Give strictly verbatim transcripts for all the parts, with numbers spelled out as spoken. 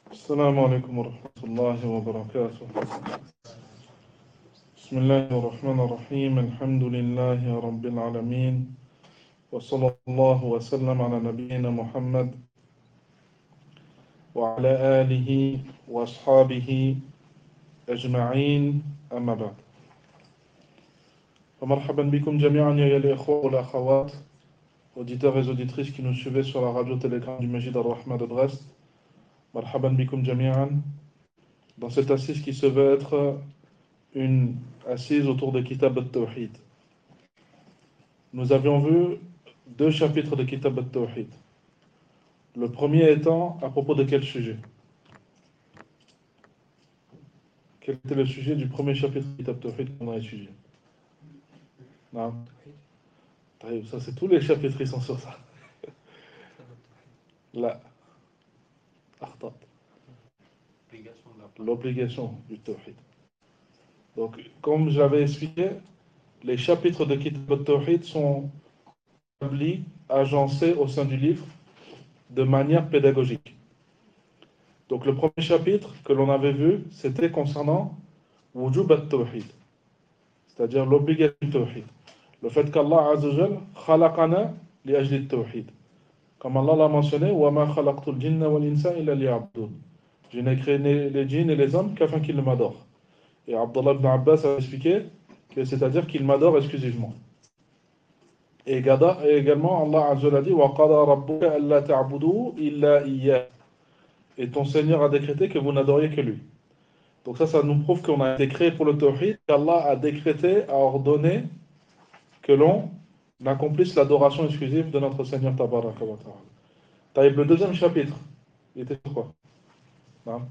السلام عليكم ورحمة الله وبركاته. بسم الله الرحمن الرحيم. الحمد لله رب العالمين، وصلى الله وسلم على نبينا محمد وعلى آله وأصحابه أجمعين، أما بعد. فمرحبا بكم جميعا يا الإخوة والأخوات, auditeurs et auditrices qui nous suivez sur la radio télégramme du Majid Ar-Rahma de Brest. Marhaban bikum jami'an, dans cette assise qui se veut être une assise autour de Kitab al-Tawhid. Nous avions vu deux chapitres de Kitab al-Tawhid. Le premier étant à propos de quel sujet? Quel était le sujet du premier chapitre de Kitab al-Tawhid qu'on a étudié? Non. Ça, c'est tous les chapitres qui sont sur ça. Là. L'obligation du Tawhid. Donc, comme je l'avais expliqué, les chapitres de Kitab al-Tawhid sont établis, agencés au sein du livre de manière pédagogique. Donc, le premier chapitre que l'on avait vu, c'était concernant Wujub al-Tawhid, c'est-à-dire l'obligation du Tawhid. Le fait qu'Allah Azza wa Jal khalaqana li ajli al-Tawhid. Comme Allah l'a mentionné, wa ma khalaqtul jinna wal insa illa liya'budun. Je n'ai créé les djinns et les hommes qu'afin qu'ils m'adorent. Et Abdullah ibn Abbas a expliqué que c'est-à-dire qu'il m'adore exclusivement. Et également, Allah Azza wa Jalla dit wa qada rabbuka alla ta'budu illa iyyah. Et ton Seigneur a décrété que vous n'adoriez que lui. Donc ça, ça nous prouve qu'on a été créé pour le tawhid, qu'Allah a décrété, a ordonné que l'on accomplisse l'adoration exclusive de notre Seigneur Tabaraka wa Ta'ala. Taïb, le deuxième chapitre, il était sur quoi? Non.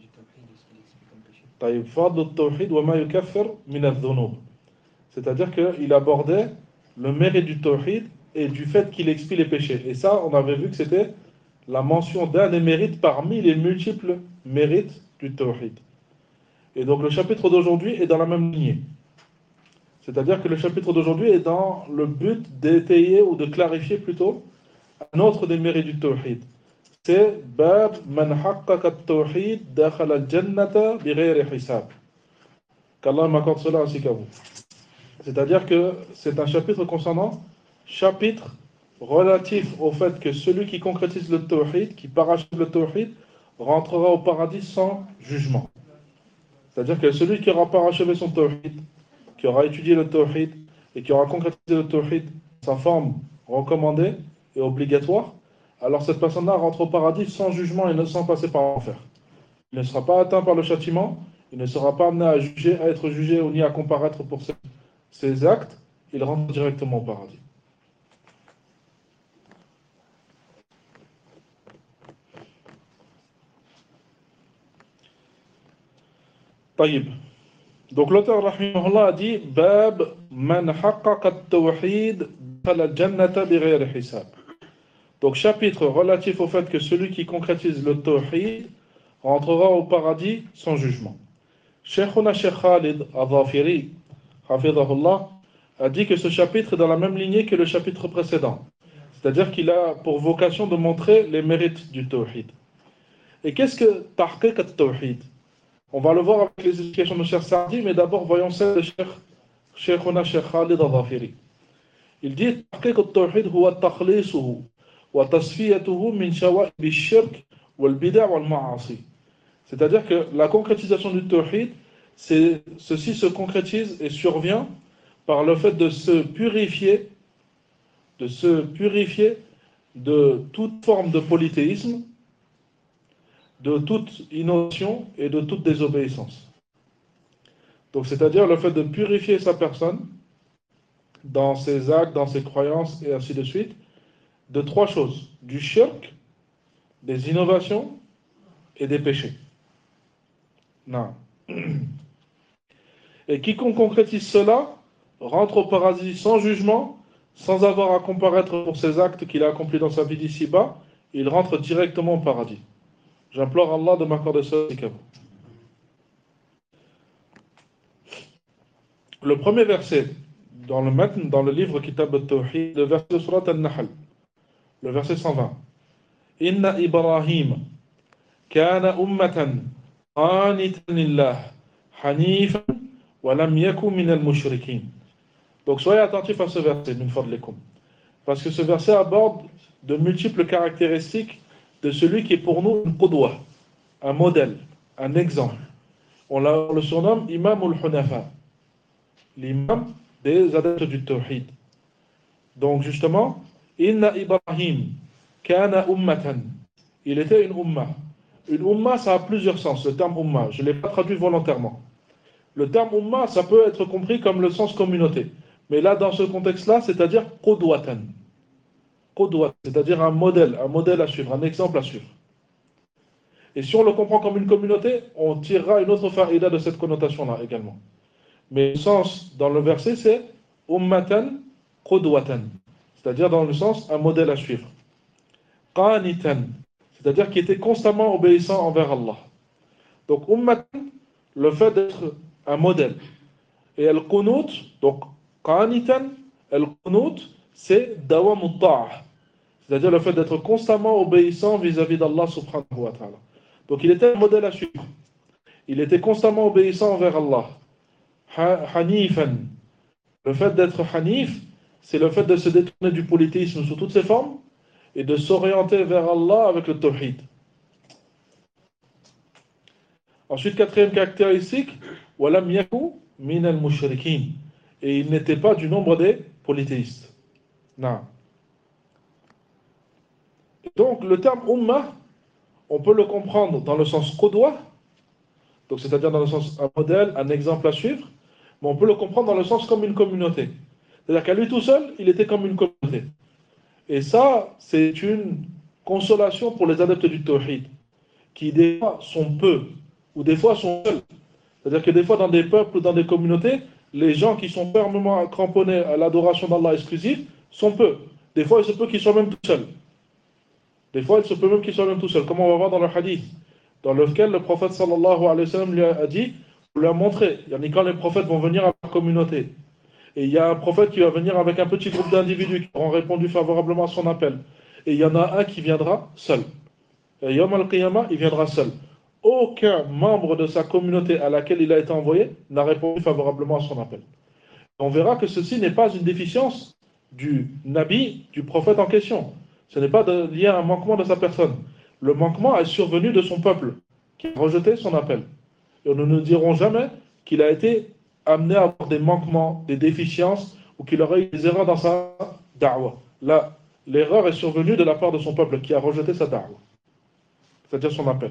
Taïb, fadl al-tawhid wa ma yukaffir min al-dhunub. C'est-à-dire qu'il abordait le mérite du tawhid et du fait qu'il expie les péchés. Et ça, on avait vu que c'était la mention d'un des mérites parmi les multiples mérites du tawhid. Et donc le chapitre d'aujourd'hui est dans la même lignée. C'est-à-dire que le chapitre d'aujourd'hui est dans le but d'étayer ou de clarifier plutôt un autre des mérites du tawhid. C'est Bab man haqqaqa at-tawhid dakhala al-jannata bighayri hisab. Qu'Allah m'accorde cela ainsi qu'à vous. C'est-à-dire que c'est un chapitre concernant, chapitre relatif au fait que celui qui concrétise le tawhid, qui parachève le tawhid, rentrera au paradis sans jugement. C'est-à-dire que celui qui aura parachevé son tawhid, qui aura étudié le tawhid et qui aura concrétisé le tawhid, sa forme recommandée et obligatoire, alors cette personne-là rentre au paradis sans jugement et sans passer par l'enfer. Il ne sera pas atteint par le châtiment, il ne sera pas amené à juger, à être jugé ou ni à comparaître pour ses, ses actes, il rentre directement au paradis. Taïb. Donc l'auteur rahimahullah a dit Bab man haqqaqa at-tawhid fala jannata bighayri hisab. Donc chapitre relatif au fait que celui qui concrétise le tawhid rentrera au paradis sans jugement. Sheikhuna Sheikh Khalid Al-Dhafiri hafidhahullah a dit que ce chapitre est dans la même lignée que le chapitre précédent. C'est-à-dire qu'il a pour vocation de montrer les mérites du tawhid. Et qu'est-ce que tahqiq at-tawhid? On va le voir avec les explications de Cheikh Saadi, mais d'abord voyons celle de Cheikh Sheikhuna Sheikh Khalid Al-Dhafiri. Il dit tahqiq at-tawhid huwa takhlisuhu wa tasfiyatuhu min shawa'ib ash-shirk wal bid'a wal ma'asi. C'est-à-dire que la concrétisation du tawhid, c'est, ceci se concrétise et survient par le fait de se purifier, de se purifier de toute forme de polythéisme, de toute innovation et de toute désobéissance. Donc, c'est-à-dire le fait de purifier sa personne dans ses actes, dans ses croyances et ainsi de suite, de trois choses: du shirk, des innovations et des péchés. Non. Et quiconque concrétise cela rentre au paradis sans jugement, sans avoir à comparaître pour ses actes qu'il a accomplis dans sa vie d'ici-bas, il rentre directement au paradis. J'implore Allah de m'accorder ça ainsi qu'à vous. Le premier verset dans le matn, dans le livre Kitab al-Tawhid, le verset de Surat al-Nahl, le verset cent vingt. Inna Ibrahim Kana ummatan qanitan lillah hanifan wa lam yakun min al-mushrikin. Donc soyez attentifs à ce verset, min fadlikum. Parce que ce verset aborde de multiples caractéristiques de celui qui est pour nous une qudwa, un modèle, un exemple. On, on le surnomme Imam al-Hunafa, l'imam des adeptes du tawhid. Donc justement, Inna Ibrahim kana ummatan. Il était une umma. Une umma, ça a plusieurs sens, le terme umma. Je ne l'ai pas traduit volontairement. Le terme umma, ça peut être compris comme le sens communauté. Mais là, dans ce contexte-là, c'est-à-dire qudwatan. Qudwatan, c'est-à-dire un modèle, un modèle à suivre, un exemple à suivre. Et si on le comprend comme une communauté, on tirera une autre faïda de cette connotation-là également. Mais le sens dans le verset, c'est ummatan qudwatan, c'est-à-dire dans le sens un modèle à suivre. Qanitan, c'est-à-dire qui était constamment obéissant envers Allah. Donc ummatan, le fait d'être un modèle. Et al-qunut, donc qanitan, al-qunut, c'est dawam al-ta'a, c'est-à-dire le fait d'être constamment obéissant vis-à-vis d'Allah subhanahu wa ta'ala. Donc il était un modèle à suivre. Il était constamment obéissant envers Allah. Hanifan. Le fait d'être hanif, c'est le fait de se détourner du polythéisme sous toutes ses formes et de s'orienter vers Allah avec le tawhid. Ensuite, quatrième caractéristique, walam yaku min al-mushrikin. Et il n'était pas du nombre des polythéistes. Non. Donc, le terme ummah, on peut le comprendre dans le sens qudwa, donc c'est-à-dire dans le sens un modèle, un exemple à suivre, mais on peut le comprendre dans le sens comme une communauté. C'est-à-dire qu'à lui tout seul, il était comme une communauté. Et ça, c'est une consolation pour les adeptes du tawhid, qui des fois sont peu, ou des fois sont seuls. C'est-à-dire que des fois, dans des peuples ou dans des communautés, les gens qui sont fermement cramponnés à l'adoration d'Allah exclusive sont peu. Des fois, il se peut qu'ils soient même tout seuls. Des fois, il se peut même qu'ils soient même tout seuls, comme on va voir dans le hadith, dans lequel le prophète sallallahu alayhi wa sallam lui a dit, pour lui a montré, quand les prophètes vont venir à la communauté, et il y a un prophète qui va venir avec un petit groupe d'individus qui auront répondu favorablement à son appel, et il y en a un qui viendra seul. Et Yom al-Qiyamah, il viendra seul. Aucun membre de sa communauté à laquelle il a été envoyé n'a répondu favorablement à son appel. On verra que ceci n'est pas une déficience du Nabi, du prophète en question. Ce n'est pas de, lié à un manquement de sa personne. Le manquement est survenu de son peuple, qui a rejeté son appel. Et nous ne dirons jamais qu'il a été amené à avoir des manquements, des déficiences, ou qu'il aurait eu des erreurs dans sa da'wah. Là, l'erreur est survenue de la part de son peuple, qui a rejeté sa da'wah, c'est-à-dire son appel.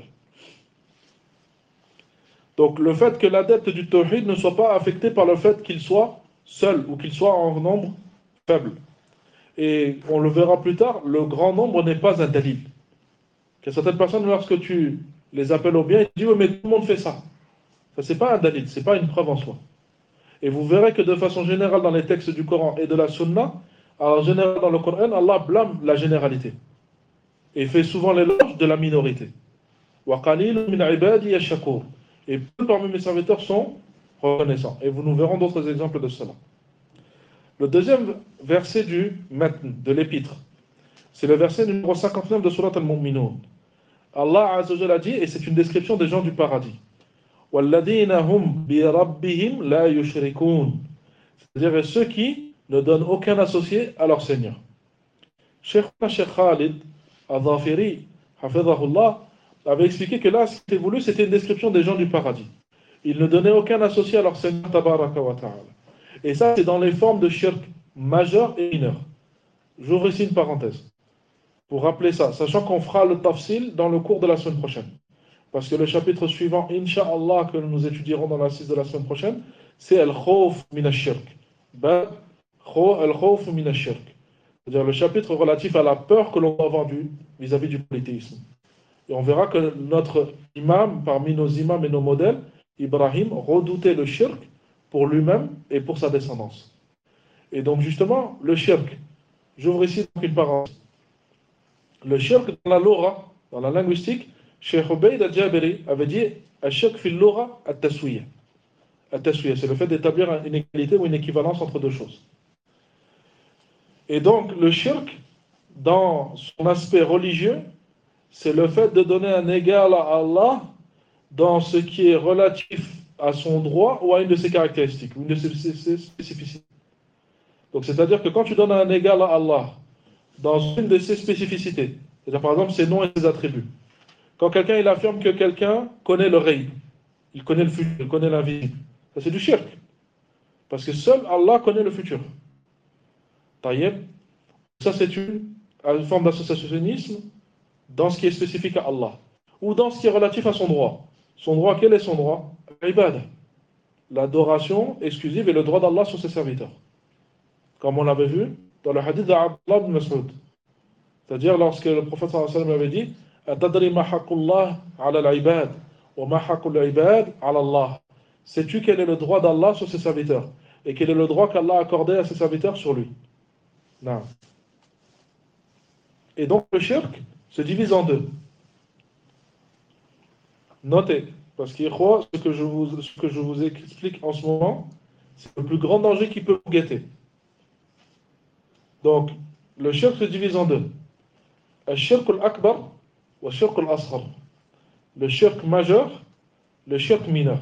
Donc le fait que l'adepte du tawhid ne soit pas affecté par le fait qu'il soit seul, ou qu'il soit en nombre faible. Et on le verra plus tard, le grand nombre n'est pas un dalil. Que certaines personnes, lorsque tu les appelles au bien, ils disent oui, mais tout le monde fait ça. Ça, c'est pas un dalil, c'est pas une preuve en soi. Et vous verrez que de façon générale, dans les textes du Coran et de la Sunna, en général dans le Coran, Allah blâme la généralité. Et fait souvent l'éloge de la minorité. Wa qalilun min ibadi yashkur. Et peu parmi mes serviteurs sont reconnaissants. Et vous nous verrons d'autres exemples de cela. Le deuxième verset du matn, de l'épître, c'est le verset numéro cinquante-neuf de Surat al-Mu'minun. Allah Azza wa Jalla a dit, et c'est une description des gens du paradis. وَالَّذِينَ هُمْ بِرَبِّهِمْ لَا يُشْرِكُونَ. C'est-à-dire ceux qui ne donnent aucun associé à leur Seigneur. Cheikh Khalid al-Dhafiri, hafidhahullah, avait expliqué que là, ce qui était voulu, c'était une description des gens du paradis. Ils ne donnaient aucun associé à leur Seigneur tabaraka wa ta'ala. Et ça, c'est dans les formes de shirk majeur et mineur. J'ouvre ici une parenthèse pour rappeler ça, sachant qu'on fera le tafsil dans le cours de la semaine prochaine. Parce que le chapitre suivant, Inch'Allah, que nous étudierons dans l'assise de la semaine prochaine, c'est Al-Khawf min ash-shirk. Bab Al-Khawf min ash-shirk. C'est-à-dire le chapitre relatif à la peur que l'on doit avoir du, vis-à-vis du polythéisme. Et on verra que notre imam, parmi nos imams et nos modèles, Ibrahim, redoutait le shirk pour lui-même et pour sa descendance. Et donc justement, le shirk, j'ouvre ici une parenthèse. Le shirk dans la lora, dans la linguistique, Cheikh Ubayd al-Jabiri avait dit Al-shirk fil lora at-taswiya. At-taswiya, c'est le fait d'établir une égalité ou une équivalence entre deux choses. Et donc, le shirk, dans son aspect religieux, c'est le fait de donner un égal à Allah dans ce qui est relatif à son droit ou à une de ses caractéristiques, ou une de ses spécificités. Donc, c'est-à-dire que quand tu donnes un égal à Allah dans une de ses spécificités, c'est-à-dire par exemple ses noms et ses attributs, quand quelqu'un il affirme que quelqu'un connaît le ghaib, il connaît le futur, il connaît l'invisible, ça c'est du shirk. Parce que seul Allah connaît le futur. Taïeb, ça c'est une, une forme d'associationnisme dans ce qui est spécifique à Allah, ou dans ce qui est relatif à son droit. Son droit, quel est son droit? L'ibad, l'adoration exclusive et le droit d'Allah sur ses serviteurs. Comme on l'avait vu dans le hadith d'Abdullah ibn Mas'ud. C'est-à-dire lorsque le prophète sallallahu alayhi wa sallam avait dit Atadri ma haqqullah ala al-ibad wa ma haqqul ibad ala Allah. Sais-tu quel est le droit d'Allah sur ses serviteurs et quel est le droit qu'Allah a accordé à ses serviteurs sur lui? Non. Et donc le shirk se divise en deux. Notez, parce qu'il croit ce que je vous, ce que je vous explique en ce moment, c'est le plus grand danger qui peut vous guetter. Donc, le shirk se divise en deux. Le shirk al-akbar ou le shirk al-asghar. Le shirk majeur, le shirk mineur.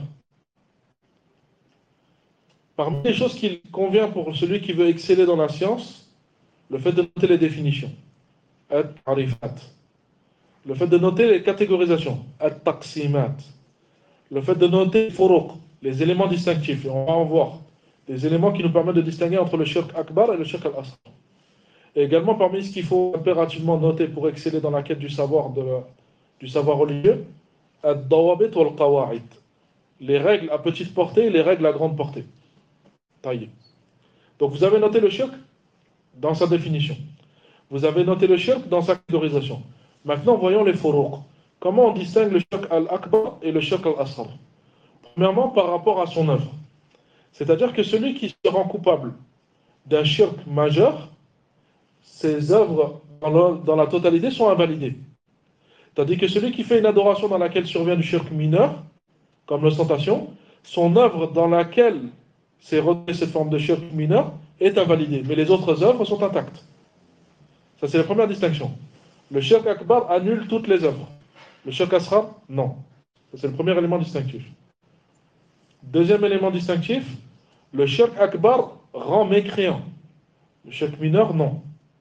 Parmi les choses qu'il convient pour celui qui veut exceller dans la science, le fait de noter les définitions. At-tarifat. Le fait de noter les catégorisations. At-taqsimat. Le fait de noter les furuq, les éléments distinctifs. Et on va en voir. Les éléments qui nous permettent de distinguer entre le shirk akbar et le shirk al-asghar. Et également parmi ce qu'il faut impérativement noter pour exceller dans la quête du savoir, de la, du savoir religieux, ad-dawabit wal-qawa'id. Les règles à petite portée et les règles à grande portée. Taillé. Donc vous avez noté le shirk dans sa définition. Vous avez noté le shirk dans sa catégorisation. Maintenant voyons les furuq. Comment on distingue le shirk al-akbar et le shirk al-asghar? Premièrement par rapport à son œuvre. C'est-à-dire que celui qui se rend coupable d'un shirk majeur, ses œuvres dans, le, dans la totalité sont invalidées. Tandis que celui qui fait une adoration dans laquelle survient du shirk mineur, comme l'ostentation, son œuvre dans laquelle s'est retenue cette forme de shirk mineur est invalidée, mais les autres œuvres sont intactes. Ça c'est la première distinction. Le shirk akbar annule toutes les œuvres. Le shirk asghar, non. Ça c'est le premier élément distinctif. Deuxième élément distinctif, le shirk akbar rend mécréant. Le shirk mineur, non.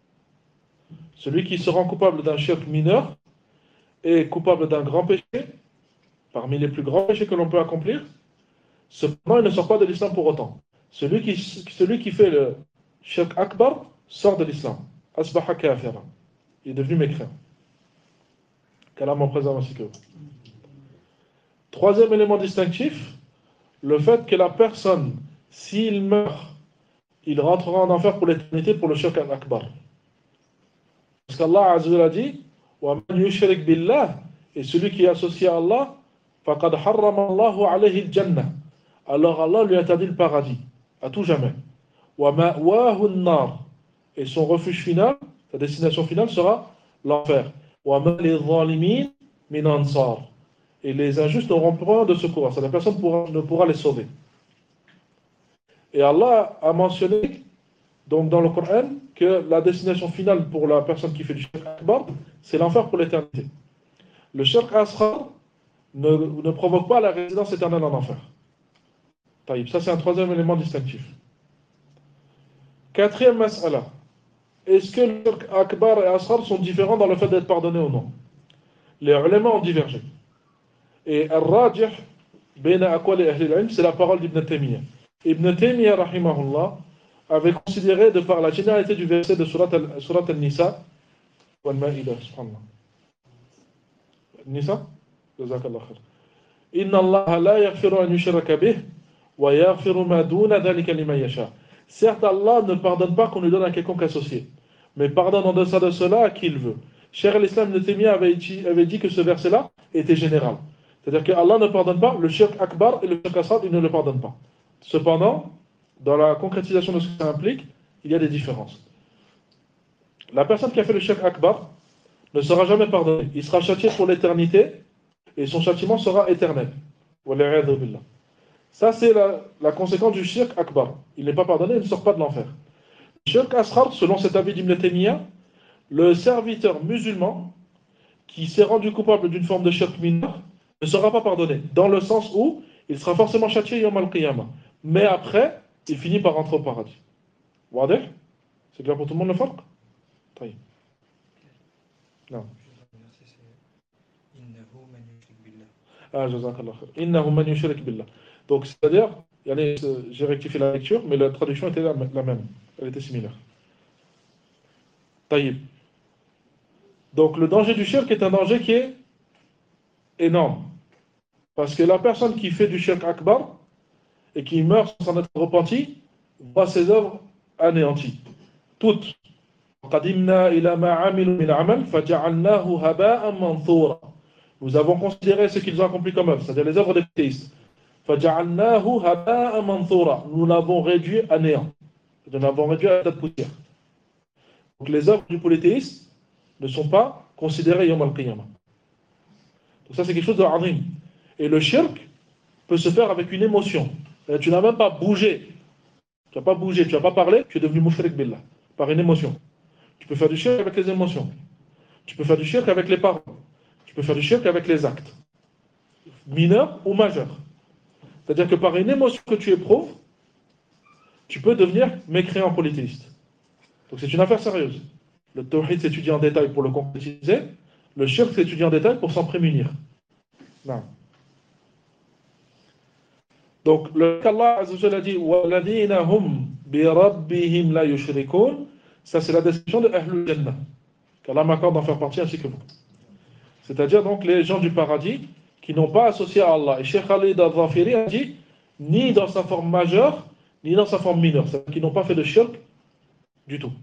Celui qui se rend coupable d'un shirk mineur est coupable d'un grand péché, parmi les plus grands péchés que l'on peut accomplir. Cependant, il ne sort pas de l'islam pour autant. Celui qui, celui qui fait le shirk akbar sort de l'islam. Asbaha kafira. Il est devenu mécréant. Qu'Allah m'en préserve ainsi que vous. Troisième élément distinctif, le fait que la personne, s'il meurt, il rentrera en enfer pour l'éternité pour le shirk akbar. Parce qu'Allah Azza wa Jalla a dit wa man yushrik billah, et celui qui est associé à Allah, faqad harrama Allahu alayhi al-jannah. Alors Allah lui interdit le paradis à tout jamais. Wa ma'wahu an-nar, et son refuge final, sa destination finale sera l'enfer. Wa ma lidh-dhalimin min ansar, et les injustes n'auront point de secours. Ça, la personne pourra, ne pourra les sauver. Et Allah a mentionné donc dans le Coran que la destination finale pour la personne qui fait du shirk akbar, c'est l'enfer pour l'éternité. Le shirk asghar ne, ne provoque pas la résidence éternelle en enfer. Taïb. Ça c'est un troisième élément distinctif. Quatrième mas'ala. Est-ce que le shirk akbar et asghar sont différents dans le fait d'être pardonnés ou non? Les ulama ont divergé. Et al-rajih bayna aqwali ahli al-ilm, c'est la parole d'Ibn Taymiyyah. Ibn Taymiyyah rahimahullah avait considéré, de par la généralité du verset de Surat al-Nisa, wal-Ma'ida, subhanallah. Nisa? Jazakallah khair. Inna Allah la yaghfiru an yushraka bih, wa yaghfiru ma duna dhalika liman yasha. Certes, Allah ne pardonne pas qu'on lui donne un quelconque associé, mais pardonne en deçà de cela à qui il veut. Cheikh al-Islam Ibn Taymiyyah avait dit, avait dit que ce verset-là était général. C'est-à-dire que Allah ne pardonne pas le shirk akbar et le shirk asghar, il ne le pardonne pas. Cependant, dans la concrétisation de ce que ça implique, il y a des différences. La personne qui a fait le shirk akbar ne sera jamais pardonné. Il sera châtié pour l'éternité et son châtiment sera éternel. Ça, c'est la, la conséquence du shirk akbar. Il n'est pas pardonné, il ne sort pas de l'enfer. Le shirk asghar, selon cet avis d'Ibn Taymiyyah, le serviteur musulman qui s'est rendu coupable d'une forme de shirk mineur ne sera pas pardonné, dans le sens où il sera forcément châtié yawm al-qiyamah. Mais après, il finit par rentrer au paradis. Wadih? C'est clair pour tout le monde le farq? طيب. Non. Ah, jazakallah khair. Innahu man yushrik billah. Donc, c'est-à-dire, j'ai rectifié la lecture, mais la traduction était la même. Elle était similaire. طيب. Donc, le danger du shirk est un danger qui est énorme. Parce que la personne qui fait du shirk akbar et qui meurt sans être repenti, voit ses œuvres anéanties. Toutes. قَدِمْنَا إِلَى مَا عَمِلُوا مِنْ عَمَلٍ فَجَعَلْنَاهُ هَبَاءً مَنْثُورًا. Nous avons considéré ce qu'ils ont accompli comme œuvre, c'est-à-dire les œuvres des théistes. فَجَعَلْنَاهُ هَبَاءً مَنْثُورًا. Nous l'avons réduit à néant. Nous l'avons réduit à la poussière. Donc les œuvres du polythéiste ne sont pas considérées yawm al-qiyamah. Donc ça c'est quelque chose de azim. Et le shirk peut se faire avec une émotion. Tu n'as même pas bougé. Tu n'as pas bougé, tu n'as pas parlé, tu es devenu mushrik billah. Par une émotion. Tu peux faire du shirk avec les émotions. Tu peux faire du shirk avec les paroles. Tu peux faire du shirk avec les actes. Mineurs ou majeurs. C'est-à-dire que par une émotion que tu éprouves, tu peux devenir mécréant polythéiste. Donc c'est une affaire sérieuse. Le tawhid s'étudie en détail pour le concrétiser. Le shirk s'étudie en détail pour s'en prémunir. Non. Donc, le qu'Allah Azza wa Jalla a dit وَالَّذِينَ هُمْ بِرَبِّهِمْ لَا يُشْرِكُونَ, ça c'est la description de Ahlul Jannah, qu'Allah m'accorde d'en faire partie ainsi que vous. C'est-à-dire donc les gens du paradis qui n'ont pas associé à Allah. Et Cheikh Khalid al-Zafiri a dit ni dans sa forme majeure, ni dans sa forme mineure. C'est-à-dire qu'ils n'ont pas fait de shirk du tout.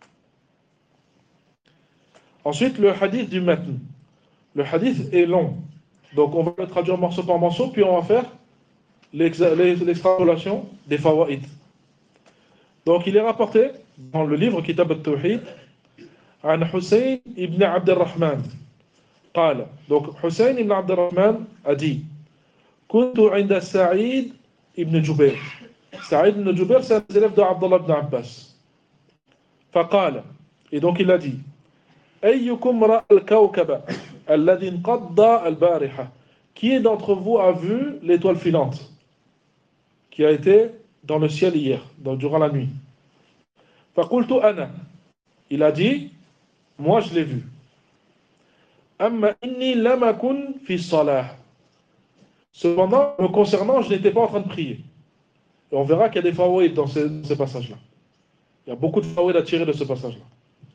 Ensuite, le hadith du matn. Le hadith est long. Donc on va le traduire morceau par morceau, puis on va faire l'extrapolation des fawaïd. Donc il est rapporté dans le livre Kitab al-Tawhid عن حسين ibn Abd al-Rahman قال. Donc Hussein ibn Abd al-Rahman a dit كنت عند سعيد ibn Jubair. Saïd ibn Jubair, c'est un des élèves de Abdullah ibn Abbas. فقال, et donc il a dit أيكم رأى الكوكب الذي انقض البارحة. Qui d'entre vous a vu l'étoile filante qui a été dans le ciel hier, donc durant la nuit? فقلت أنا. Il a dit, moi je l'ai vu. أما إني لم أكن في الصلاة. Cependant, me concernant, je n'étais pas en train de prier. Et on verra qu'il y a des fawaïd dans ces, ces passages-là. Il y a beaucoup de fawaïd à tirer de ce passage-là.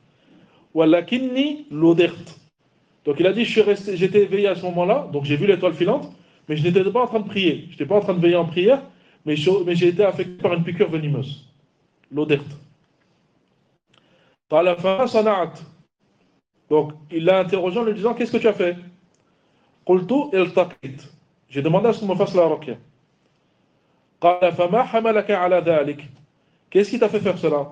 ولكني لُدِغْتُ. Donc il a dit, je suis resté, j'étais éveillé à ce moment-là, donc j'ai vu l'étoile filante, mais je n'étais pas en train de prier. Je n'étais pas en train de veiller en prière, mais, je, mais j'ai été affecté par une piqûre venimeuse. L'odert. Donc il l'a interrogé en lui disant, qu'est-ce que tu as fait? J'ai demandé à ce qu'on me fasse la ruqya. Qu'est-ce qui t'a fait faire cela?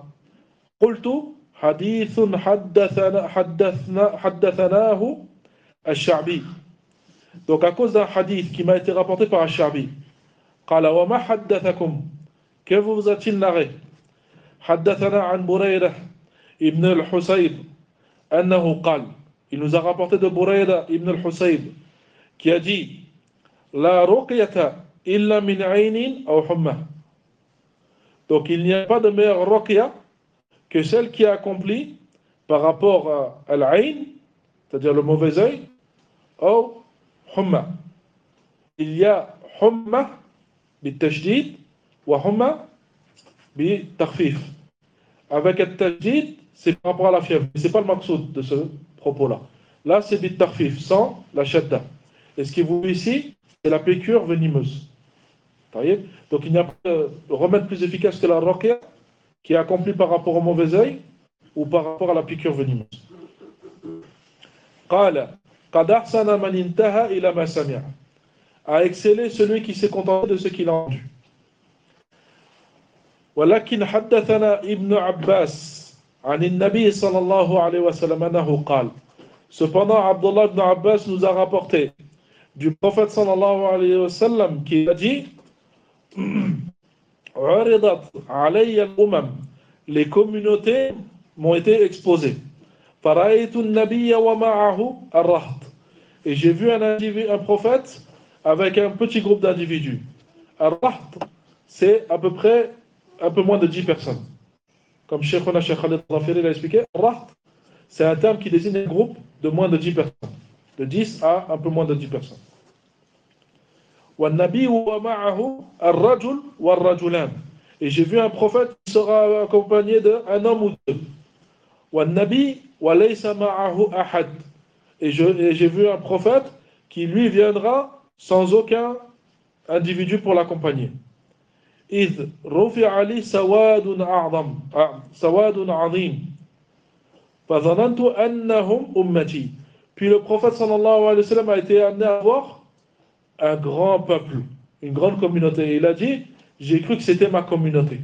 حديث حدثنا حدثنا حدثناه الشعبي. Donc à cause d'un hadith qui m'a été rapporté par Al-Sha'bi. قال وما حدثكم. Que vous a-t-il narré? حدثنا عن بريدة ابن الحسيب أنه قال. Il nous a rapporté de Burayda ibn al-Husayb qui a dit La ruqyata illa min aynin aw humma. Donc il n'y a pas de meilleure ruqya que celle qui est accomplie par rapport à l'ayn, c'est-à-dire le mauvais œil, ou humma. Il y a humma bit-tajdid wa humma bit-takhfif. Avec le tajdid, c'est par rapport à la fièvre. Ce n'est pas le maqsoud de ce propos-là. Là, c'est bit-takhfif, sans la shadda. Et ce qui est voulu ici, c'est la piqûre venimeuse. Donc il n'y a pas de remède plus efficace que la ruqya qui est accompli par rapport au mauvais œil ou par rapport à la piqûre venimeuse. قال قد أحسن من انتهى إلى ما سمع. A excellé celui qui s'est contenté de ce qu'il a entendu. ولكن حدثنا ابن عباس عن النبي صلى الله عليه وسلم أنه قال. Cependant, Abdullah ibn Abbas nous a rapporté du prophète sallallahu alayhi wa sallam qui a dit عرضت علي الأمم. Les communautés m'ont été exposées. فَرَأَيْتُ النَّبِيَّ وَمَعَهُ الرَّهْطِ. Et j'ai vu un, individu, un prophète avec un petit groupe d'individus. Ar-Raht, c'est à peu près un peu moins de dix personnes. Comme Sheikhuna Sheikh Khalid Rafiri l'a expliqué, Ar-Raht, c'est un terme qui désigne un groupe de moins de dix personnes. De dix à un peu moins de dix personnes. وَالنَّبِيُّ وَمَعَهُ الرَّجُلُ وَالرَّجُلَانِ. Et j'ai vu un prophète qui sera accompagné d'un homme ou deux. وَالنَّبِيُّ وَلَيْسَ مَعَهُ أَحَدٌ. Et j'ai vu un prophète qui lui viendra sans aucun individu pour l'accompagner. إِذْ رُفِعَ لِي سَوَادٌ أَعْظَمٌ سَوَادٌ عَظِيمٌ فَظَنَنْتُ أَنَّهُمْ أُمَّتِي. Puis le prophète sallallahu alayhi wa sallam a été amené à voir un grand peuple, une grande communauté. Et il a dit, j'ai cru que c'était ma communauté.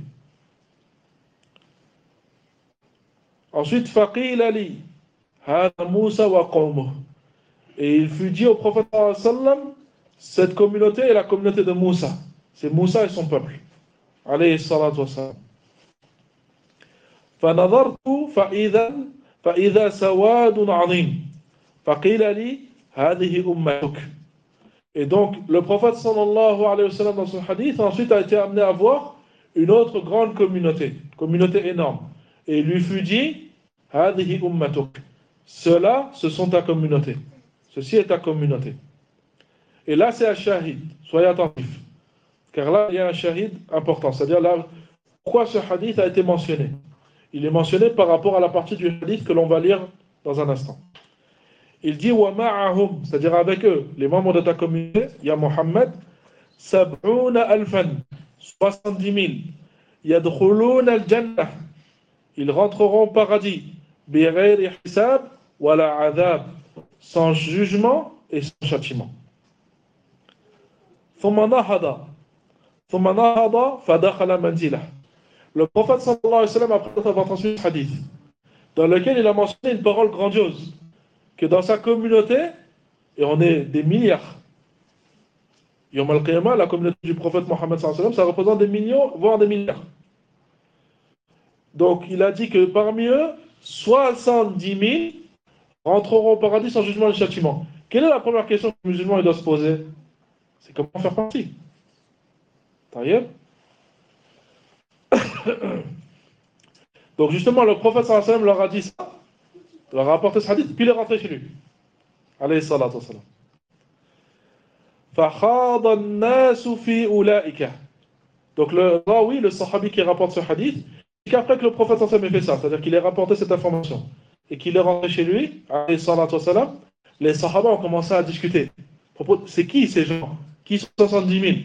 Ensuite, فَقِيلَ لِي هَذَا مُوسَى وَقَوْمُهُ. Et il fut dit au prophète sallallahu alayhi wa sallam, cette communauté est la communauté de Moussa. C'est Moussa et son peuple. Alayhi salatu wa salam. فَنَظَرْتُ فَإِذَا فَإِذَا سَوَادٌ عَظِيمٌ فَقِيلَ لِي هَذِهِ أُمَّتُكَ. Et donc, le prophète sallallahu alayhi wa sallam dans son hadith, ensuite a été amené à voir une autre grande communauté, communauté énorme. Et il lui fut dit, هَذِهِ أُمَّتُكَ. Cela, ce sont ta communauté. Ceci est ta communauté. Et là, c'est un shahid. Soyez attentifs. Car là, il y a un shahid important. C'est-à-dire là, pourquoi ce hadith a été mentionné? Il est mentionné par rapport à la partie du hadith que l'on va lire dans un instant. Il dit وَمَعَهُمْ, c'est-à-dire avec eux, les membres de ta communauté, il y a Mohammed, سَبْعُونَ أَلْفًا, soixante-dix mille, يَدْخُلُونَ الْجَنَّةِ, ils rentreront au paradis, بِغَيْرِ حِسَابٍ وَلَا عَذَابٍ, sans jugement et sans châtiment. ثُمَّ نَهَضَ ثُمَّ نَهَضَ فَدَخَلَ مَنْزِلَهُ. Le prophète sallallahu alayhi wa sallam, après avoir transmis ce hadith, dans lequel il a mentionné une parole grandiose, que dans sa communauté, et on est des milliards, Yom al-Qiyamah, la communauté du prophète Mohammed sallallahu alayhi wa sallam, ça représente des millions, voire des milliards. Donc il a dit que parmi eux, soixante-dix mille rentreront au paradis sans jugement et châtiment. Quelle est la première question que le musulman il doit se poser? C'est comment faire partie. Taïeb. Donc justement, le prophète sallallahu alayhi wa sallam leur a dit ça, leur a apporté ce hadith, puis il est rentré chez lui. Alayhi salatu wa salam. فَخَاضَ النَّاسُ فِي أُولَئِكَ. Donc le rawi, le sahabi qui rapporte ce hadith, qu'après que le prophète sallallahu alayhi wa sallam ait fait ça, c'est-à-dire qu'il ait rapporté cette information, et qu'il est rentré chez lui, alayhi salatu wa salam, les sahaba ont commencé à discuter. C'est qui ces gens? Qui sont soixante-dix mille?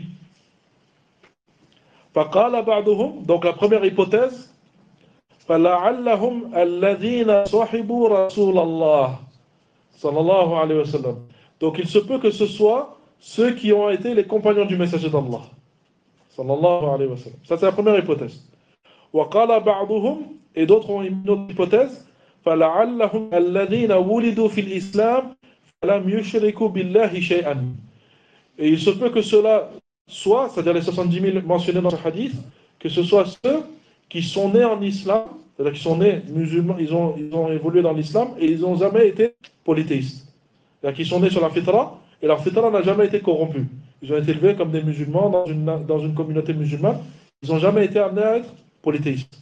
فَقَالَ بَعْضُهُمْ, donc la première hypothèse, فَلَعَلَّهُمْ الَّذِينَ صَحِبُوا رَسُولَ اللَّهِ sallallahu alayhi wa sallam. Donc il se peut que ce soit ceux qui ont été les compagnons du messager d'Allah sallallahu alayhi wa sallam. Ça c'est la première hypothèse. وَقَالَ بَعْضُهُمْ, et d'autres ont une autre hypothèse, فَلَعَلَّهُمْ الَّذِينَ وُلِدُوا فِي الْإِسْلَامِ فَلَمْ يُشْرِكُوا بِاللَّهِ شَيْئًا. Et il se peut que cela soit, c'est-à-dire les soixante-dix mille mentionnés dans ce hadith, que ce soit ceux qui sont nés en islam, c'est-à-dire qui sont nés musulmans, ils ont, ils ont évolué dans l'islam et ils n'ont jamais été polythéistes. C'est-à-dire qu'ils sont nés sur la fitra et leur fitra n'a jamais été corrompue. Ils ont été élevés comme des musulmans dans une, dans une communauté musulmane. Ils n'ont jamais été amenés à être polythéistes.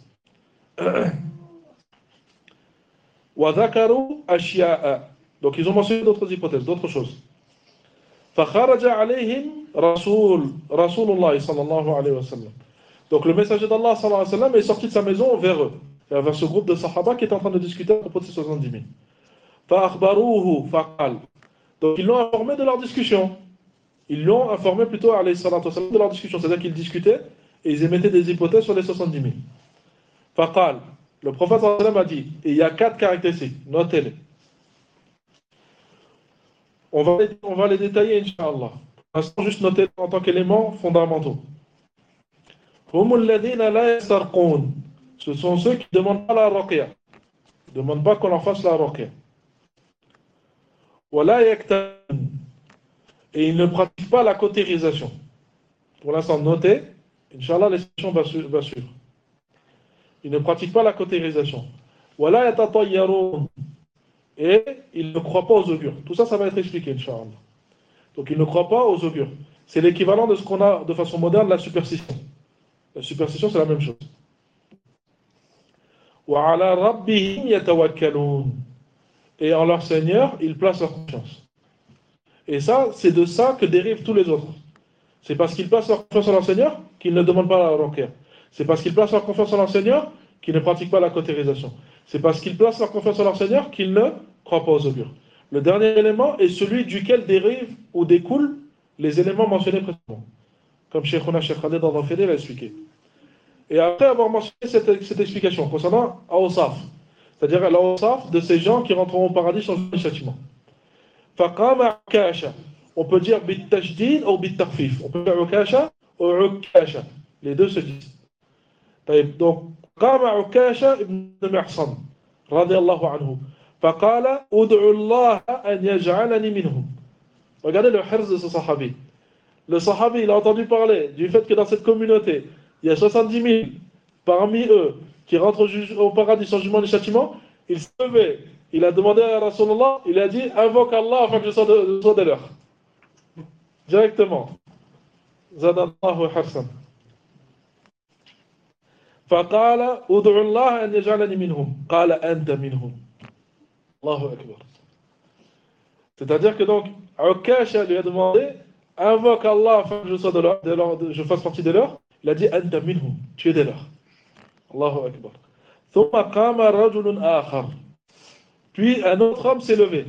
وَذَكَرُوا أَشْيَاءَ. Donc ils ont mentionné d'autres hypothèses, d'autres choses. فَخَرَجَ عَلَيْهِمْ رَسُولُ رَسُولُ اللَّهِ صلى الله عليه وسلم. Donc le messager d'Allah sallallahu alayhi wa sallam est sorti de sa maison vers eux, vers ce groupe de sahaba qui est en train de discuter à propos de ces soixante-dix mille. فَأَخْبَرُوهُ فَقَالَ. Donc ils l'ont informé de leur discussion. Ils l'ont informé plutôt alayhi salatu wa sallam de leur discussion. C'est-à-dire qu'ils discutaient et ils émettaient des hypothèses sur les soixante-dix mille. فَقَالَ. Le prophète sallallahu alayhi wa sallam a dit, et il y a quatre caractéristiques, notez-les. On va les, on va les détailler, Inch'Allah. Pour l'instant, juste noter en tant qu'éléments fondamentaux. Ce sont ceux qui ne demandent pas la ruqya. Ils ne demandent pas qu'on leur fasse la ruqya. Et ils ne pratiquent pas la cautérisation. Pour l'instant, notez. Inch'Allah, les sessions vont suivre. Ils ne pratiquent pas la cautérisation. et il ne croit pas aux augures. Tout ça, ça va être expliqué, Inch'Allah. Donc il ne croit pas aux augures. C'est l'équivalent de ce qu'on a de façon moderne, la superstition. La superstition, c'est la même chose. وَعَلَى رَبِّهِمْ يَتَوَكَّلُونَ. Et en leur Seigneur, ils placent leur confiance. Et ça, c'est de ça que dérivent tous les autres. C'est parce qu'ils placent leur confiance en leur Seigneur qu'ils ne demandent pas la ruqya. C'est parce qu'ils placent leur confiance en leur Seigneur qu'ils ne pratiquent pas la cautérisation. C'est parce qu'ils placent leur confiance en leur Seigneur qu'ils ne croient pas aux augures. Le dernier élément est celui duquel dérivent ou découlent les éléments mentionnés précédemment. Comme Sheikhuna Sheikh Khaled Al-Dhafiri l'a expliqué. Et après avoir mentionné cette, cette explication concernant Awsaf, c'est-à-dire l'Awsaf de ces gens qui rentreront au paradis sans le châtiment. Faqama Ukasha. On peut dire bit tajdid ou bit tarfif. On peut dire Ukasha ou Ukasha. Les deux se disent. Donc, Qama Ukasha ibn Mihsan, radiyallahu anhu. Faqala ud'u Allah an yaj'alani minhum. Regardez le hirz de ce sahabi. Le sahabi, il a entendu parler du fait que dans cette communauté, il y a soixante-dix mille parmi eux qui rentrent au, au paradis sans jugement ni châtiment. Il s'est levé, il a demandé à Rasulullah, il a dit invoque Allah afin que je sois de, sois de l'heure. Directement. Zadallahu harsan. فقال ادعوا الله أن يجعلني منهم قال أنت منهم. Allahu Akbar. C'est-à-dire que donc Ukasha lui a demandé invoque Allah afin que je sois de leur, de leur, de, je fasse partie de leur. Il a dit anta minhum, tu es de leur. Allahu Akbar. ثم قام رجل آخر. Puis un autre homme s'est levé.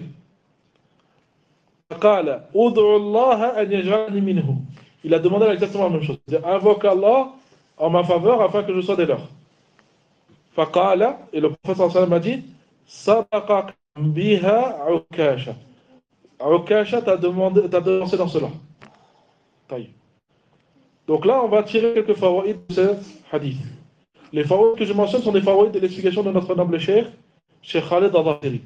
قال ادعوا الله أن يجعلني منهم. Il a demandé exactement la même chose. Il a dit invoque Allah en ma faveur afin que je sois des leurs. Faqala, et le prophète sallallahu alayhi wa sallam a dit Sabaqak biha Ukasha. Ukasha t'a demandé, t'a devancé dans cela. Taï. Donc là, on va tirer quelques fawaïd de ce hadith. Les fawaïd que je mentionne sont des fawaïd de l'explication de notre noble cheikh, Cheikh Khaled Al-Dhafiri.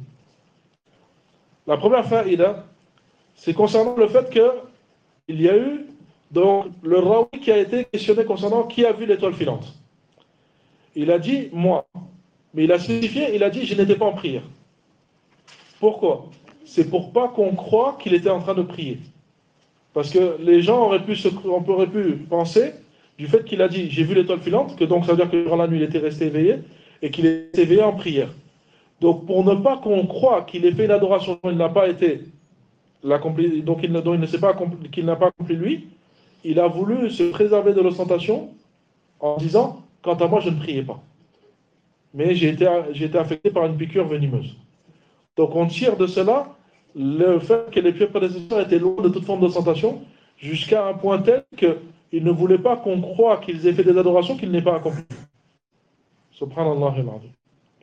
La première faïda, c'est concernant le fait qu'il y a eu donc le rawi qui a été questionné concernant qui a vu l'étoile filante. Il a dit moi, mais il a spécifié, il a dit je n'étais pas en prière. Pourquoi? C'est pour pas qu'on croie qu'il était en train de prier. Parce que les gens auraient pu, se, on aurait pu penser du fait qu'il a dit j'ai vu l'étoile filante, que donc ça veut dire que durant la nuit il était resté éveillé et qu'il était éveillé en prière. Donc pour ne pas qu'on croie qu'il ait fait une adoration dont il n'a pas été l'accompli, donc il, dont il ne sait pas qu'il n'a pas accompli lui, il a voulu se préserver de l'ostentation en disant quant à moi je ne priais pas, mais j'ai été, j'ai été affecté par une piqûre venimeuse. Donc on tire de cela le fait que les pieux prédécesseurs étaient loin de toute forme d'ostentation jusqu'à un point tel qu'ils ne voulaient pas qu'on croie qu'ils aient fait des adorations qu'ils n'aient pas accomplies. Subhanallah al-azim.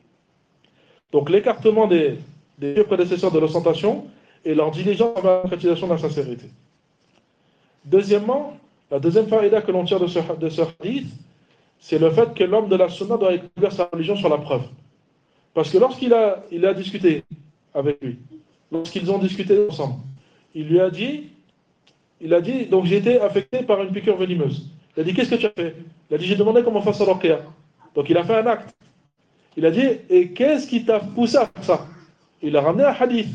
Donc l'écartement des, des pieux prédécesseurs de l'ostentation et leur diligence dans la concrétisation de la sincérité. Deuxièmement, la deuxième faïda que l'on tire de ce, de ce hadith, c'est le fait que l'homme de la sunna doit établir sa religion sur la preuve. Parce que lorsqu'il a, il a discuté avec lui, lorsqu'ils ont discuté ensemble, il lui a dit, il a dit, donc j'ai été affecté par une piqûre venimeuse. Il a dit, qu'est-ce que tu as fait? Il a dit, j'ai demandé comment faire sa ruqya. Donc il a fait un acte. Il a dit, et qu'est-ce qui t'a poussé à faire ça? Il a ramené un hadith.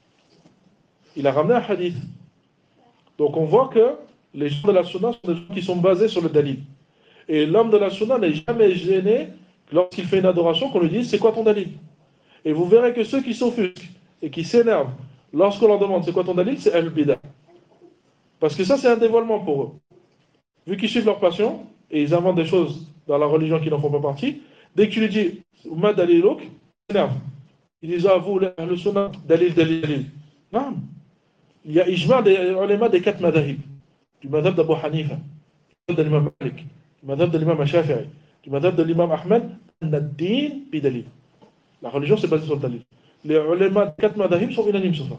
Il a ramené un hadith. Donc on voit que les gens de la sunna sont des gens qui sont basés sur le dalil. Et l'homme de la sunna n'est jamais gêné lorsqu'il fait une adoration qu'on lui dise c'est quoi ton dalil. Et vous verrez que ceux qui s'offusquent et qui s'énervent lorsqu'on leur demande c'est quoi ton dalil, c'est al-bida. Parce que ça c'est un dévoilement pour eux. Vu qu'ils suivent leur passion et ils inventent des choses dans la religion qui n'en font pas partie, dès que tu lui dis ma dalilok, ils s'énervent. Ils disent ah vous le sunna, dalil, dalil, dalil. Non. Il y a ijma des ulama des quatre madhahib. Du madhab d'Abu Hanifa, du madhab de l'imam Malik, du madhab de l'imam Shafi'i, du madhab de l'imam Ahmed, ad-din bi dalil. La religion c'est basé sur le dalil. Les ulama des quatre madhahib sont unanimes sur ça.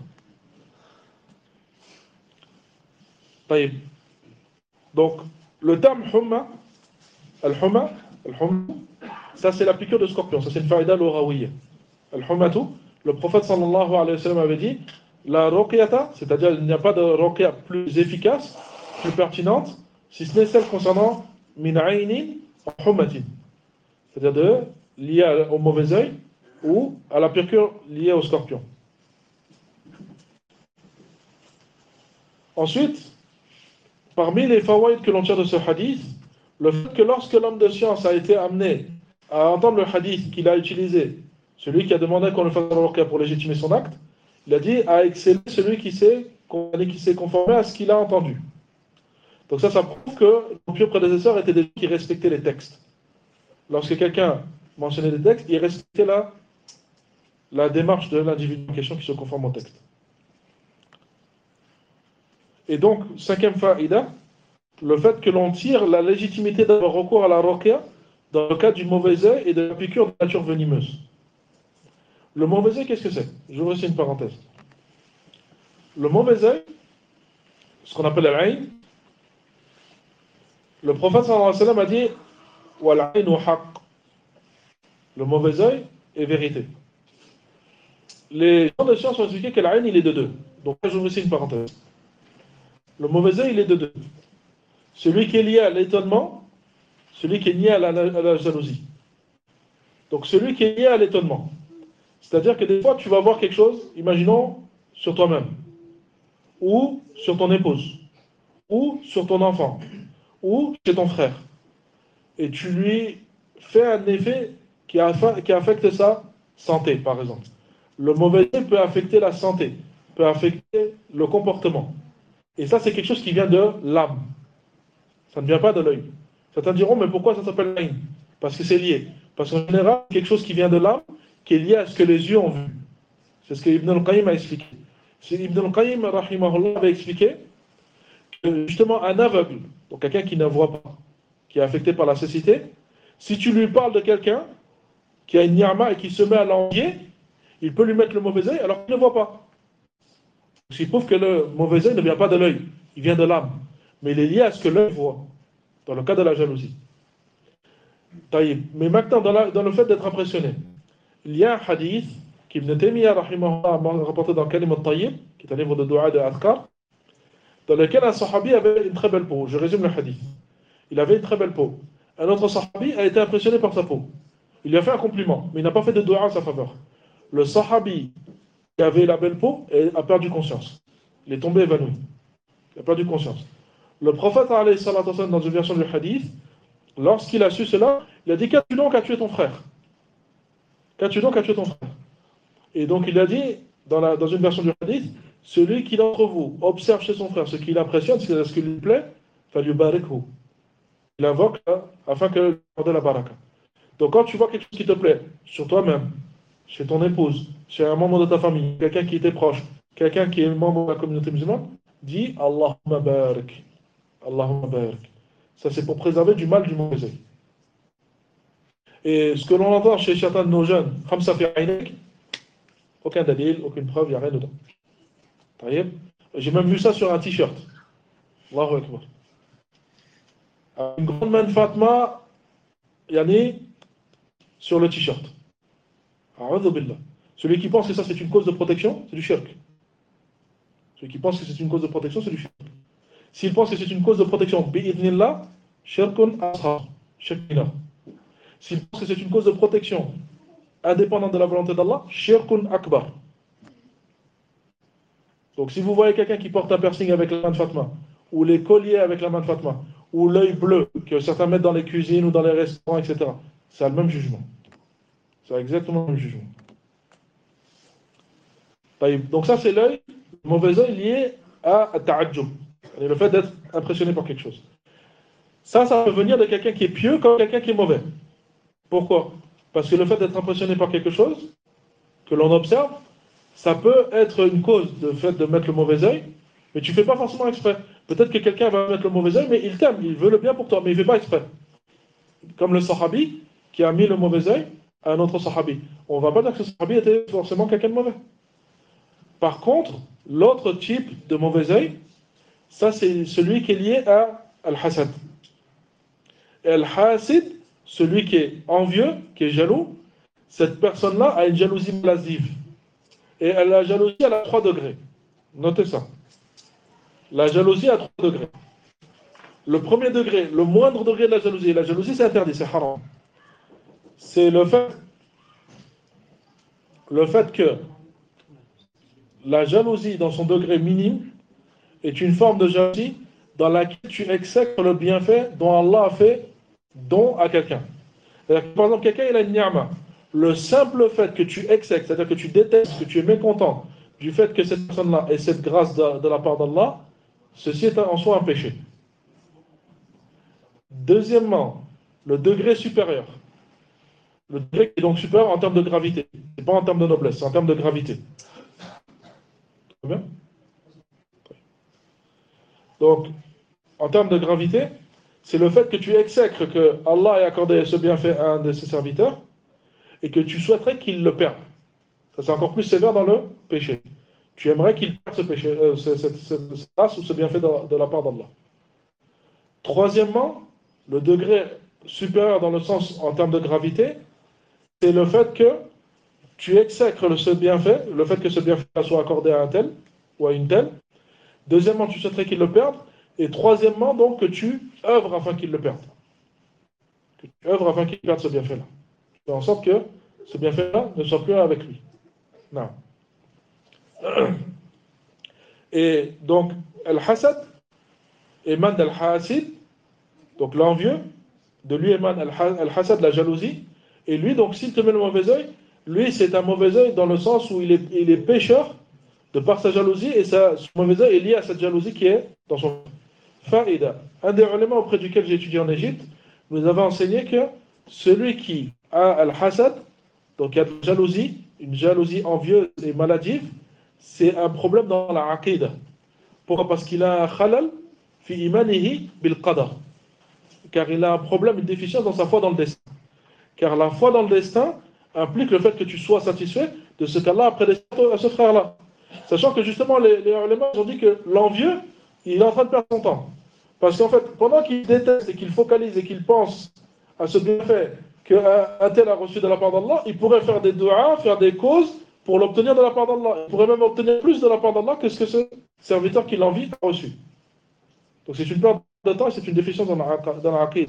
طيب. Donc, le terme humma, al-humma, al-humma, ça c'est la piqûre de scorpion, ça c'est une faïda l'orawiyya. Al-hummatu, le prophète sallallahu alayhi wa sallam avait dit la ruqyata, c'est-à-dire il n'y a pas de ruqya plus efficace, plus pertinente, si ce n'est celle concernant min aynin wa hummatin, c'est-à-dire de liée au mauvais œil ou à la piqûre liée au scorpion. Ensuite, parmi les fawaïd que l'on tire de ce hadith, le fait que lorsque l'homme de science a été amené à entendre le hadith qu'il a utilisé, celui qui a demandé qu'on le fasse la ruqya pour légitimer son acte, il a dit à exceller celui qui s'est qui s'est conformé à ce qu'il a entendu. Donc ça, ça prouve que nos pieux prédécesseurs étaient des gens qui respectaient les textes. Lorsque quelqu'un mentionnait des textes, il respectait la, la démarche de l'individu en question qui se conforme au texte. Et donc, cinquième faïda, le fait que l'on tire la légitimité d'avoir recours à la ruqya dans le cas du mauvais œil et de la piqûre de nature venimeuse. Le mauvais œil, qu'est-ce que c'est? Je vous aussi une parenthèse. Le mauvais œil, ce qu'on appelle al-ayn, le prophète sallallahu alayhi wa sallam a dit wal-aynu haqq. Le mauvais œil est vérité. Les gens de science ont expliqué que l'ayn il est de deux. Donc là, je vous aussi une parenthèse. Le mauvais œil, il est de deux. Celui qui est lié à l'étonnement, celui qui est lié à la, à la jalousie. Donc celui qui est lié à l'étonnement. C'est-à-dire que des fois, tu vas voir quelque chose, imaginons, sur toi-même, ou sur ton épouse, ou sur ton enfant, ou chez ton frère. Et tu lui fais un effet qui, qui affecte sa santé, par exemple. Le mauvais œil peut affecter la santé, peut affecter le comportement. Et ça, c'est quelque chose qui vient de l'âme. Ça ne vient pas de l'œil. Certains diront, mais pourquoi ça s'appelle l'âme? Parce que c'est lié. Parce qu'en général, quelque chose qui vient de l'âme, qui est lié à ce que les yeux ont vu. C'est ce que Ibn al-Qayyim a expliqué. C'est Ibn al-Qayyim, rahimahullah, avait expliqué que justement un aveugle, donc quelqu'un qui ne voit pas, qui est affecté par la cécité, si tu lui parles de quelqu'un qui a une ni'ma et qui se met à l'envier, il peut lui mettre le mauvais œil alors qu'il ne voit pas. Ce qui prouve que le mauvais œil ne vient pas de l'œil, il vient de l'âme. Mais il est lié à ce que l'œil voit, dans le cas de la jalousie. Mais maintenant, dans, la, dans le fait d'être impressionné, il y a un hadith qu'Ibn Taymiyyah rahimahullah a rapporté dans Kalim al-Tayyib, qui est un livre de dua de Adkar, dans lequel un sahabi avait une très belle peau. Je résume le hadith. Il avait une très belle peau. Un autre sahabi a été impressionné par sa peau. Il lui a fait un compliment, mais il n'a pas fait de dua en sa faveur. Le sahabi qui avait la belle peau a perdu conscience. Il est tombé évanoui. Il a perdu conscience. Le prophète, dans une version du hadith, lorsqu'il a su cela, il a dit: qu'as-tu donc à tuer ton frère? Qu'as-tu donc à tuer ton frère? Et donc il a dit, dans, la, dans une version du hadith, celui qui d'entre vous observe chez son frère ce qui l'impressionne, ce qui lui plaît, falyubarikhu. Il invoque là, afin que lui accorde la baraka. Donc quand tu vois quelque chose qui te plaît, sur toi-même, chez ton épouse, chez un membre de ta famille, quelqu'un qui était proche, quelqu'un qui est membre de la communauté musulmane, dis Allahumma barik. Allahumma barik. Ça c'est pour préserver du mal du mauvais œil. Et ce que l'on entend chez certains de nos jeunes, khamsa fi aynik, aucun dalil, aucune preuve, il n'y a rien dedans. J'ai même vu ça sur un t-shirt. Allahu Akbar. Une grande main de Fatma, yani, sur le t-shirt. A'udhu billah. Celui qui pense que ça c'est une cause de protection, c'est du shirk. Celui qui pense que c'est une cause de protection, c'est du shirk. S'il pense que c'est une cause de protection, bi'idnillah, shirkun ashar, shirkina. S'il pense que c'est une cause de protection indépendante de la volonté d'Allah, shirkun akbar. Donc si vous voyez quelqu'un qui porte un piercing avec la main de Fatma, ou les colliers avec la main de Fatma, ou l'œil bleu que certains mettent dans les cuisines ou dans les restaurants, et cetera, c'est le même jugement. C'est exactement le même jugement. Donc ça c'est l'œil, le mauvais œil lié à ta'adjub, le fait d'être impressionné par quelque chose. Ça, ça peut venir de quelqu'un qui est pieux comme quelqu'un qui est mauvais. Pourquoi? Parce que le fait d'être impressionné par quelque chose que l'on observe, ça peut être une cause de fait de mettre le mauvais œil, mais tu ne fais pas forcément exprès. Peut-être que quelqu'un va mettre le mauvais œil, mais il t'aime, il veut le bien pour toi, mais il ne fait pas exprès. Comme le sahabi qui a mis le mauvais œil à un autre sahabi. On ne va pas dire que ce sahabi était forcément quelqu'un de mauvais. Par contre, l'autre type de mauvais œil, ça c'est celui qui est lié à Al-Hasad. Et Al-Hasid, celui qui est envieux, qui est jaloux, cette personne-là a une jalousie maladive. Et la jalousie, elle a trois degrés. Notez ça. La jalousie a trois degrés. Le premier degré, le moindre degré de la jalousie, la jalousie c'est interdit, c'est haram. C'est le fait, le fait que la jalousie dans son degré minime est une forme de jalousie dans laquelle tu exècres le bienfait dont Allah a fait don à quelqu'un. C'est-à-dire que, par exemple, quelqu'un il a une ni'ma. Le simple fait que tu exècres, c'est-à-dire que tu détestes, que tu es mécontent du fait que cette personne-là ait cette grâce de, de la part d'Allah, ceci est en soi un péché. Deuxièmement, le degré supérieur. Le degré qui est donc supérieur en termes de gravité. Ce n'est pas en termes de noblesse, c'est en termes de gravité. Très bien. Donc, en termes de gravité, c'est le fait que tu exècres que Allah ait accordé ce bienfait à un de ses serviteurs et que tu souhaiterais qu'il le perde. Ça, c'est encore plus sévère dans le péché. Tu aimerais qu'il perde ce péché, euh, cette, cette, cette grâce ou ce bienfait de, de la part d'Allah. Troisièmement, le degré supérieur dans le sens en termes de gravité, c'est le fait que tu exècres ce bienfait, le fait que ce bienfait soit accordé à un tel ou à une telle. Deuxièmement, tu souhaiterais qu'il le perde. Et troisièmement, donc, que tu œuvres afin qu'il le perde. Que tu œuvres afin qu'il perde ce bienfait-là. Tu fais en sorte que ce bienfait-là ne soit plus avec lui. Non. Et donc, Al-Hasad émane d'Al-Hasid, donc l'envieux, de lui émane Al-Hasad, la jalousie. Et lui, donc, s'il te met le mauvais œil, lui, c'est un mauvais œil dans le sens où il est, il est pécheur de par sa jalousie, et sa, son mauvais œil est lié à cette jalousie qui est dans son faïda. Un des éléments auprès duquel j'ai étudié en Égypte, nous avons enseigné que celui qui a Al-Hasad, donc il y a de la jalousie, une jalousie envieuse et maladive, c'est un problème dans la aqidah. Pourquoi? Parce qu'il a un khalal fi imanihi bil qadar. Car il a un problème, une déficience dans sa foi dans le destin. Car la foi dans le destin implique le fait que tu sois satisfait de ce qu'Allah a prédestiné à ce frère-là. Sachant que justement, les, les ulémas ont dit que l'envieux, il est en train de perdre son temps. Parce qu'en fait, pendant qu'il déteste et qu'il focalise et qu'il pense à ce bienfait qu'un tel a reçu de la part d'Allah, il pourrait faire des du'as, faire des causes pour l'obtenir de la part d'Allah. Il pourrait même obtenir plus de la part d'Allah que ce que ce serviteur qui l'envie a reçu. Donc c'est une perte de temps et c'est une déficience dans la aqid.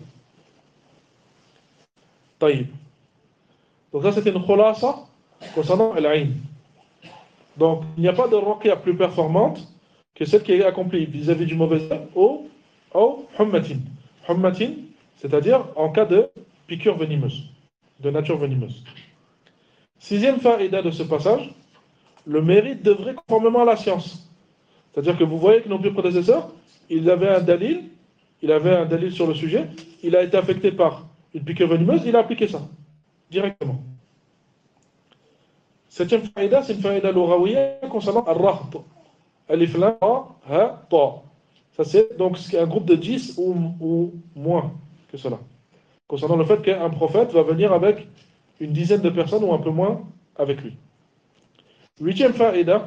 Taïb. Donc ça c'était une khulasa concernant al-ayn. Donc il n'y a pas de ruqya plus performante que celle qui est accomplie vis-à-vis du mauvais œil au, au hummatin. Hummatin, c'est-à-dire en cas de piqûre venimeuse, de nature venimeuse. Sixième faïda de ce passage, le mérite devrait conformément à la science. C'est-à-dire que vous voyez que nos deux prédécesseurs, ils avaient un dalil, il avait un dalil sur le sujet, il a été affecté par une piqûre venimeuse, il a appliqué ça, directement. Septième faïda, c'est une faïda lourawiya concernant al-rahd. Alif lam ra ha ta. Ça c'est donc un groupe de dix ou, ou moins que cela. Concernant le fait qu'un prophète va venir avec une dizaine de personnes ou un peu moins avec lui. Huitième faïda,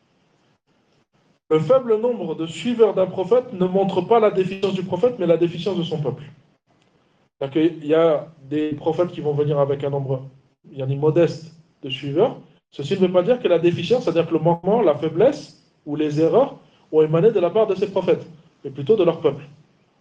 le faible nombre de suiveurs d'un prophète ne montre pas la déficience du prophète, mais la déficience de son peuple. C'est-à-dire qu'il y a des prophètes qui vont venir avec un nombre, il y en a une modeste de suiveurs. Ceci ne veut pas dire que la déficience, c'est-à-dire que le manquement, la faiblesse ou les erreurs ont émané de la part de ces prophètes, mais plutôt de leur peuple.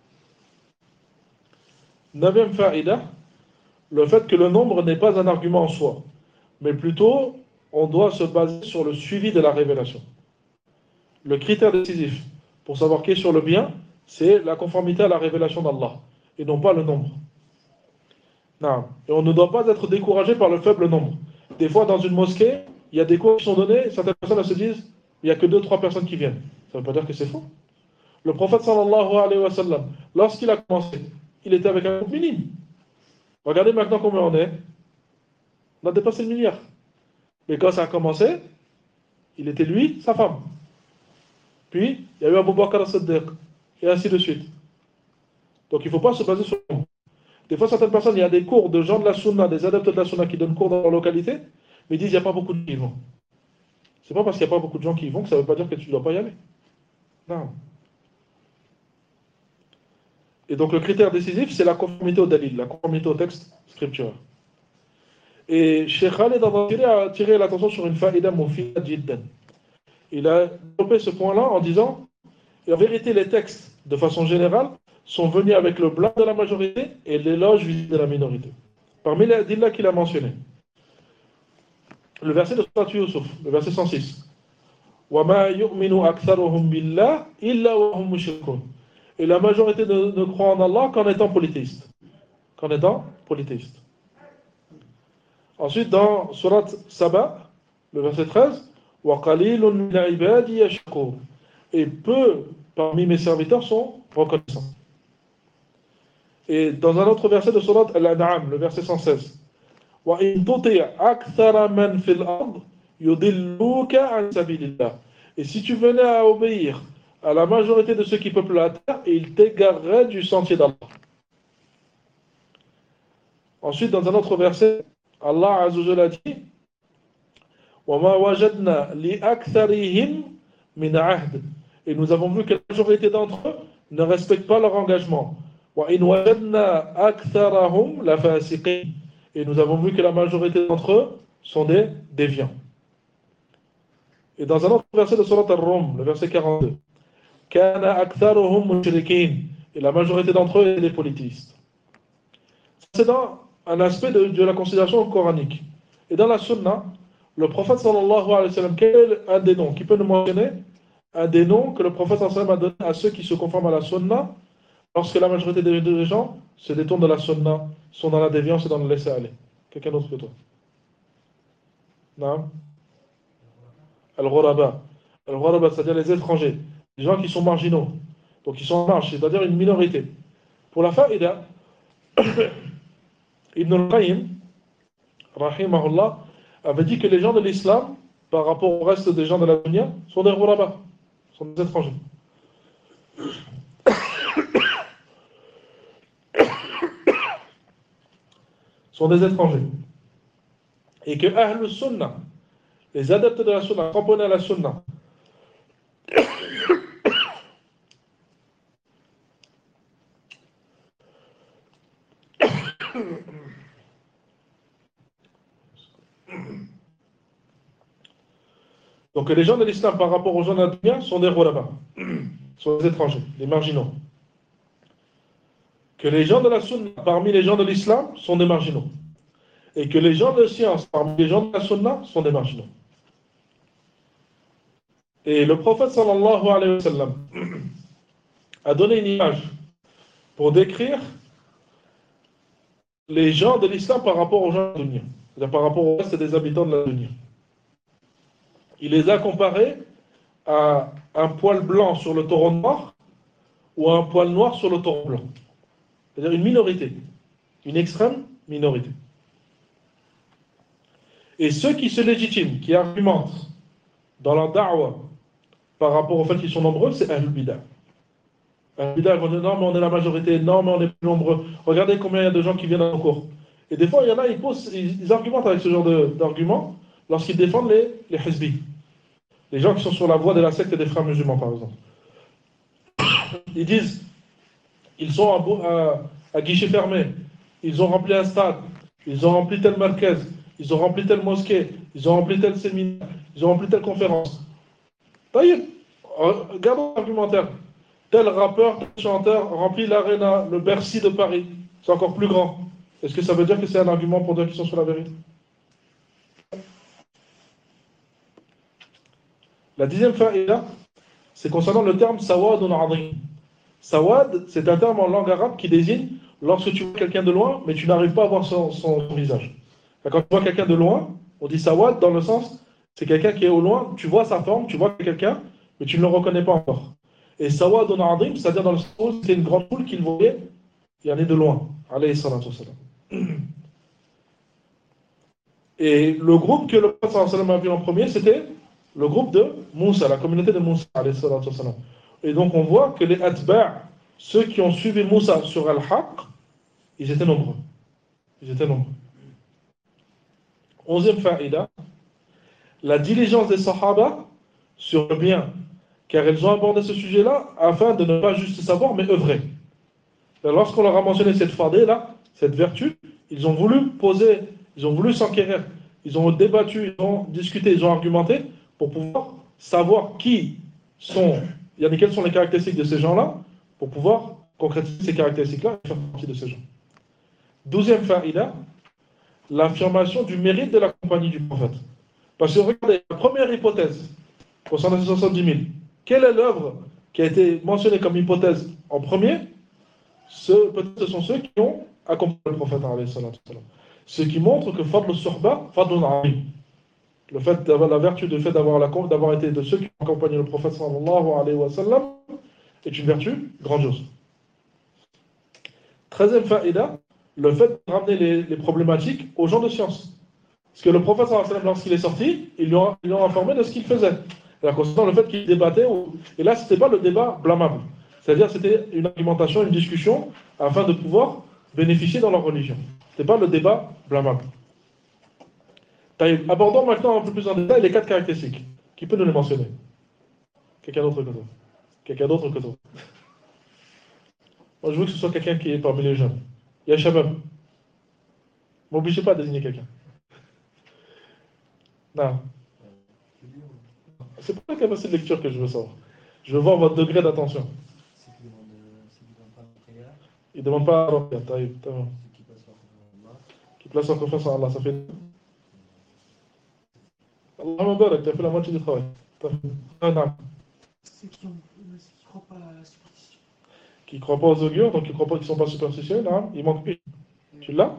Neuvième faïda, le fait que le nombre n'est pas un argument en soi, mais plutôt on doit se baser sur le suivi de la révélation. Le critère décisif pour savoir qui est sur le bien, c'est la conformité à la révélation d'Allah, et non pas le nombre. Non. Et on ne doit pas être découragé par le faible nombre. Des fois, dans une mosquée, il y a des cours qui sont donnés, certaines personnes se disent, il n'y a que deux, trois personnes qui viennent. Ça ne veut pas dire que c'est faux. Le prophète sallallahu alayhi wa sallam, lorsqu'il a commencé, il était avec un groupe minime. Regardez maintenant combien on est. On a dépassé le milliard. Mais quand ça a commencé, il était lui, sa femme. Puis, il y a eu Abu Bakr as-Siddiq, et ainsi de suite. Donc, il ne faut pas se baser sur le nombre. Des fois, certaines personnes, il y a des cours de gens de la Sunna, des adeptes de la Sunna qui donnent cours dans leur localité, mais ils disent qu'il n'y a pas beaucoup de gens qui y vont. C'est pas parce qu'il n'y a pas beaucoup de gens qui y vont que ça ne veut pas dire que tu ne dois pas y aller. Non. Et donc, le critère décisif, c'est la conformité au dalil, la conformité au texte scriptural. Et Cheikh Khaled a attiré l'attention sur une faïda mufida jiddan. Il a développé ce point-là en disant, et en vérité, les textes, de façon générale, sont venus avec le blâme de la majorité et l'éloge de la minorité. Parmi les adillas qu'il a mentionnés, le verset de Surat Yusuf, le verset cent six. وَمَا يُؤْمِنُ أَكْثَرُهُمْ بِاللَّهِ إِلَّا وَهُمْ مُشْرِكُونَ. Et la majorité ne, ne croit en Allah qu'en étant polythéiste. Qu'en étant polythéiste. Ensuite, dans Surat Saba, le verset treize, وَقَلِيلٌ مِنْ عِبَادِيَ الشَّكُورُ. Et peu parmi mes serviteurs sont reconnaissants. Et dans un autre verset de Surat Al-An'am, le verset cent seize, وَإِن تُطِعْ أَكْثَرَ مَنْ فِي الْأَرْضِ يُضِلُّوكَ عَنْ سَبِيلِ اللَّهِ. Et si tu venais à obéir à la majorité de ceux qui peuplent la terre, ils t'égareraient du sentier d'Allah. Ensuite, dans un autre verset, Allah Azza wa Jalla a dit وَمَا وَجَدْنَا لِأَكْثَرِهِمْ مِنْ عَهْدٍ. Et nous avons vu que la majorité d'entre eux ne respectent pas leur engagement. وَإِنْ وَجَدْنَا أَكْثَرَهُمْ لَفَاسِقِينَ. Et nous avons vu que la majorité d'entre eux sont des déviants. Et dans un autre verset de Surat Ar-Rum, le verset quarante-deux, كَانَ أَكْثَرُهُمْ مُشْرِكِينَ. Et la majorité d'entre eux étaient des polythéistes. C'est dans un aspect de, de la considération coranique. Et dans la sunna, le prophète sallallahu alayhi wa sallam, quel est un des noms qui peut nous mentionner un des noms que le prophète sallallahu alayhi wa sallam a donné à ceux qui se conforment à la sunna lorsque la majorité des, des gens se détournent de la sunna, sont dans la déviance et dans le laisser-aller? Quelqu'un d'autre que toi? Non? Al-Ghuraba. Al-Ghuraba, c'est-à-dire les étrangers, les gens qui sont marginaux, donc ils sont en marge, c'est-à-dire une minorité. Pour la faïda, Ibn al-Qayyim, rahimahullah, avait dit que les gens de l'islam, par rapport au reste des gens de la dunya, sont des Ghuraba, sont des étrangers. sont des étrangers. Et que Ahl Sunnah, les adeptes de la Sunna, cramponnés à la Sunna, donc les gens de l'islam par rapport aux gens de la dunya sont des Ghuraba, sont des étrangers, des marginaux. Que les gens de la Sunna parmi les gens de l'islam sont des marginaux. Et que les gens de science parmi les gens de la Sunna sont des marginaux. Et le prophète sallallahu alayhi wa sallam a donné une image pour décrire les gens de l'islam par rapport aux gens de la dunya, c'est-à-dire par rapport au reste des habitants de la dunya. Il les a comparés à un poil blanc sur le taureau noir ou à un poil noir sur le taureau blanc. C'est-à-dire une minorité, une extrême minorité. Et ceux qui se légitiment, qui argumentent dans leur da'wah par rapport au fait qu'ils sont nombreux, c'est Ahlul Bidah. Ahlul Bidah, ils vont dire non, mais on est la majorité, non, mais on est plus nombreux. Regardez combien il y a de gens qui viennent à nos cours. Et des fois, il y en a, ils, posent, ils, ils argumentent avec ce genre d'arguments lorsqu'ils défendent les, les hizbis. Les gens qui sont sur la voie de la secte des frères musulmans, par exemple. Ils disent, ils sont à, à, à guichet fermé, ils ont rempli un stade, ils ont rempli tel marquez, ils ont rempli telle mosquée, ils ont rempli tel séminaire, ils ont rempli telle conférence. Taïb, regardons l'argumentaire. Tel rappeur, tel chanteur remplit l'aréna, le Bercy de Paris. C'est encore plus grand. Est-ce que ça veut dire que c'est un argument pour dire qu'ils sont sur la vérité? La dixième faïda, c'est concernant le terme sawad ou na'adhin. Sawad, c'est un terme en langue arabe qui désigne lorsque tu vois quelqu'un de loin, mais tu n'arrives pas à voir son, son, son visage. Quand tu vois quelqu'un de loin, on dit sawad dans le sens, c'est quelqu'un qui est au loin, tu vois sa forme, tu vois quelqu'un, mais tu ne le reconnais pas encore. Et sawad ou na'adhin, c'est-à-dire dans le sens où c'est une grande foule qu'il voyait, il y en est de loin. Alayhi salatu wassalam. Et le groupe que le prophète sallallahu alayhi wa sallam a vu en premier, c'était le groupe de Moussa, la communauté de Moussa, alayhi salatu wassalam. Et donc on voit que les atba', ceux qui ont suivi Moussa sur Al-Haqq, ils étaient nombreux. Ils étaient nombreux. Onzième faïda, la diligence des Sahaba sur le bien, car ils ont abordé ce sujet-là afin de ne pas juste savoir, mais œuvrer. Et lorsqu'on leur a mentionné cette fardée-là, cette vertu, ils ont voulu poser, ils ont voulu s'enquérir, ils ont débattu, ils ont discuté, ils ont argumenté pour pouvoir savoir qui sont, il y a quelles sont les caractéristiques de ces gens-là, pour pouvoir concrétiser ces caractéristiques-là et faire partie de ces gens. Douzième faïda, l'affirmation du mérite de la compagnie du prophète. Parce que regardez, la première hypothèse concernant ces soixante-dix mille. Quelle est l'œuvre qui a été mentionnée comme hypothèse en premier? Ce, peut-être ce sont ceux qui ont accompagné le prophète, alayhi salatu wassalam. Ce qui montre que Fadl al-Suhba, Fadl al-Azim, le fait d'avoir la vertu, le fait d'avoir, la, d'avoir été de ceux qui ont accompagné le prophète sallallahu alayhi wa sallam, est une vertu grandiose. Treizième faïda, le fait de ramener les, les problématiques aux gens de science. Parce que le prophète sallallahu alayhi wa sallam, lorsqu'il est sorti, ils lui ont, ils lui ont informé de ce qu'il faisait. Alors, concernant le fait qu'il débattait, et là, ce n'était pas le débat blâmable. C'est-à-dire, c'était une argumentation, une discussion, afin de pouvoir bénéficier dans leur religion. Ce n'était pas le débat blâmable. Abordons maintenant un peu plus en détail les quatre caractéristiques. Qui peut nous les mentionner? Quelqu'un d'autre que toi? Quelqu'un d'autre que toi? Moi, je veux que ce soit quelqu'un qui est parmi les jeunes. Il y a Shabab. Ne m'obligez pas à désigner quelqu'un. Non. C'est pas la capacité de lecture que je veux savoir. Je veux voir votre degré d'attention. Il ne demande pas à Ruqya. Qui place en confiance en Allah. Ça fait. Allahumma barak, tu as fait la moitié du travail. Ceux qui ne croient pas à la superstition. Qui ne croient pas aux augures, donc qui ne croient pas qu'ils ne sont pas superstitieux, non, il manque une. Tu l'as?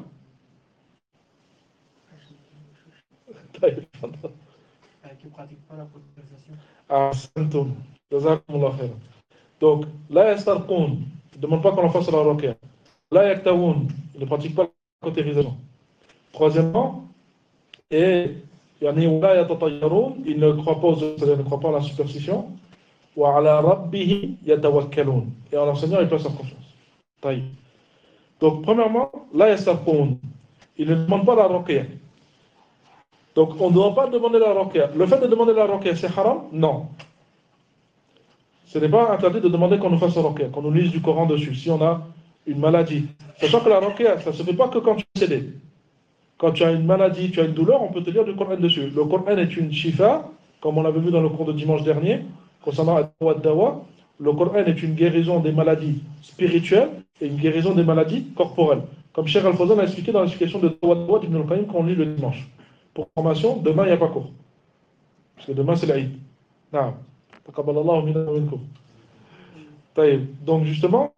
Qui ne pratiquent pas la protestation. Ah, santum. Jazakumullah khair. Donc, la yastarqoun, il ne demande pas qu'on en fasse la ruqya. La yaktaoun, il ne pratique pas la cautérisation. Troisièmement, et yani, la yatatayaroun, il ne croit pas aux autres, il ne croit pas à la superstition. Wa ala rabbihi yatawakkalun. Et en l'enseignant, il place sa confiance. Taïb. Donc, premièrement, la yastarqoun, il ne demande pas la ruqya. Donc, on ne doit pas demander la ruqya. Le fait de demander la ruqya, c'est haram? Non. Ce n'est pas interdit de demander qu'on nous fasse la ruqya, qu'on nous lise du Coran dessus, si on a une maladie. Sachant que la ruqya, ça ne se fait pas que quand tu es décédé. Quand tu as une maladie, tu as une douleur, on peut te lire du Coran dessus. Le Coran est une shifa, comme on l'avait vu dans le cours de dimanche dernier, concernant Ad-Dawa. Le Coran est une guérison des maladies spirituelles et une guérison des maladies corporelles. Comme Cheikh Al-Fawzan a expliqué dans l'explication de Dawa d'Ibn al-Qayyim qu'on lit le dimanche. Pour formation, demain il n'y a pas cours. Parce que demain c'est l'Aïd. Naam. Taqabbalallahu minna wa minkum. Donc justement,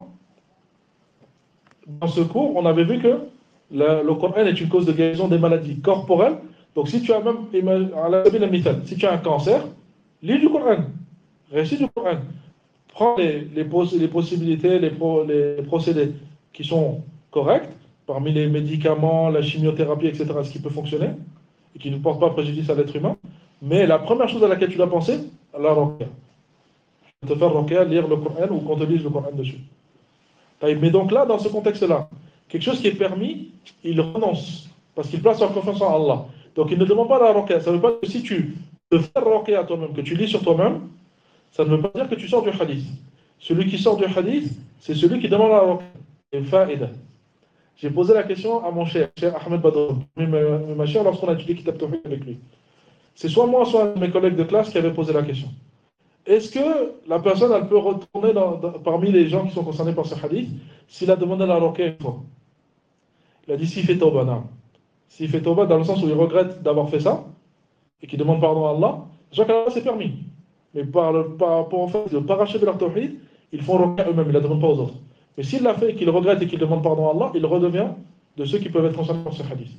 dans ce cours, on avait vu que le, le Coran est une cause de guérison des maladies corporelles. Donc si tu as même, si tu as un cancer, lis du Coran, récite du Coran. Prends les, les, les possibilités, les, pro, les procédés qui sont corrects, parmi les médicaments, la chimiothérapie, et cetera, ce qui peut fonctionner, et qui ne porte pas préjudice à l'être humain. Mais la première chose à laquelle tu dois penser, la ruqya. Te faire ruqya, lire le Coran ou qu'on te lise le Coran dessus. Mais donc là, dans ce contexte-là, quelque chose qui est permis, il renonce, parce qu'il place en confiance en Allah. Donc il ne demande pas la ruqya. Ça ne veut pas dire que si tu te fais ruqya à toi-même, que tu lis sur toi-même, ça ne veut pas dire que tu sors du hadith. Celui qui sort du hadith, c'est celui qui demande la ruqya. J'ai posé la question à mon cher, cher Ahmed Badr, ma chère, lorsqu'on a étudié Kitab Tawhid avec lui. C'est soit moi, soit un de mes collègues de classe qui avait posé la question. Est-ce que la personne, elle peut retourner dans, dans, parmi les gens qui sont concernés par ce hadith, s'il a demandé la ruqya une fois? Il a dit s'il fait tawbah, non. S'il fait tawbah dans le sens où il regrette d'avoir fait ça, et qu'il demande pardon à Allah, déjà que c'est permis. Mais par le, par, pour en fait, de parachever leur tawhid, ils font ruqya eux-mêmes, ils ne la demandent pas aux autres. Mais s'il l'a fait et qu'il regrette et qu'il demande pardon à Allah, il redevient de ceux qui peuvent être concernés par ce hadith.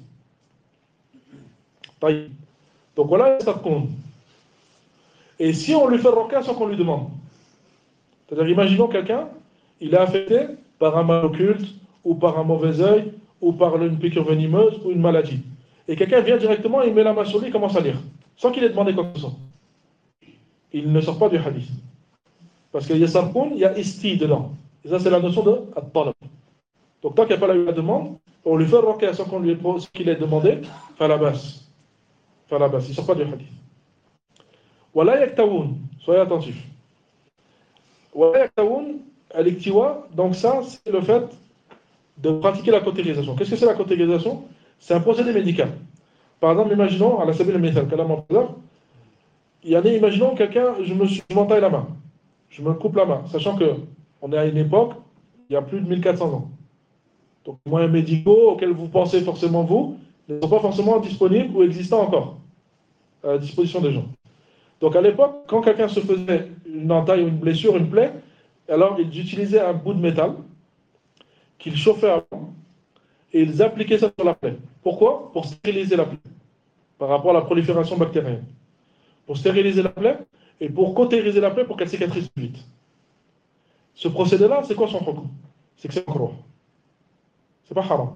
Donc voilà, ça compte. Et si on lui fait ruqya sans qu'on lui demande, c'est-à-dire, imaginons quelqu'un, il est affecté par un mal occulte, ou par un mauvais œil, ou par une piqûre venimeuse, ou une maladie. Et quelqu'un vient directement, il met la main sur lui, il commence à lire, sans qu'il ait demandé quoi que ce soit. Il ne sort pas du hadith. Parce qu'il y a sarkoun, il y a isti dedans. Et ça, c'est la notion de at-talab. Donc, tant qu'il n'y a pas eu la demande, on lui fait ruqya sans qu'on lui pose ce qu'il ait demandé, faire la basse. Faire la basse, il ne sort pas du hadith. Wala yaktawoun, soyez attentifs. Wala yaktawoun, al-iktiwa, donc ça, c'est le fait de pratiquer la cautérisation. Qu'est-ce que c'est la cautérisation? C'est un procédé médical. Par exemple, imaginons, à la sabil al-mithal, il y en a, imaginons quelqu'un, je me je m'entaille la main, je me coupe la main, sachant qu'on est à une époque, il y a plus de mille quatre cents ans. Donc, les moyens médicaux auxquels vous pensez forcément vous, ne sont pas forcément disponibles ou existants encore à la disposition des gens. Donc à l'époque, quand quelqu'un se faisait une entaille ou une blessure, une plaie, alors ils utilisaient un bout de métal qu'ils chauffaient avant et ils appliquaient ça sur la plaie. Pourquoi? Pour stériliser la plaie par rapport à la prolifération bactérienne. Pour stériliser la plaie et pour cautériser la plaie pour qu'elle cicatrise plus vite. Ce procédé-là, c'est quoi son hukm? C'est que c'est makrouh. C'est pas haram.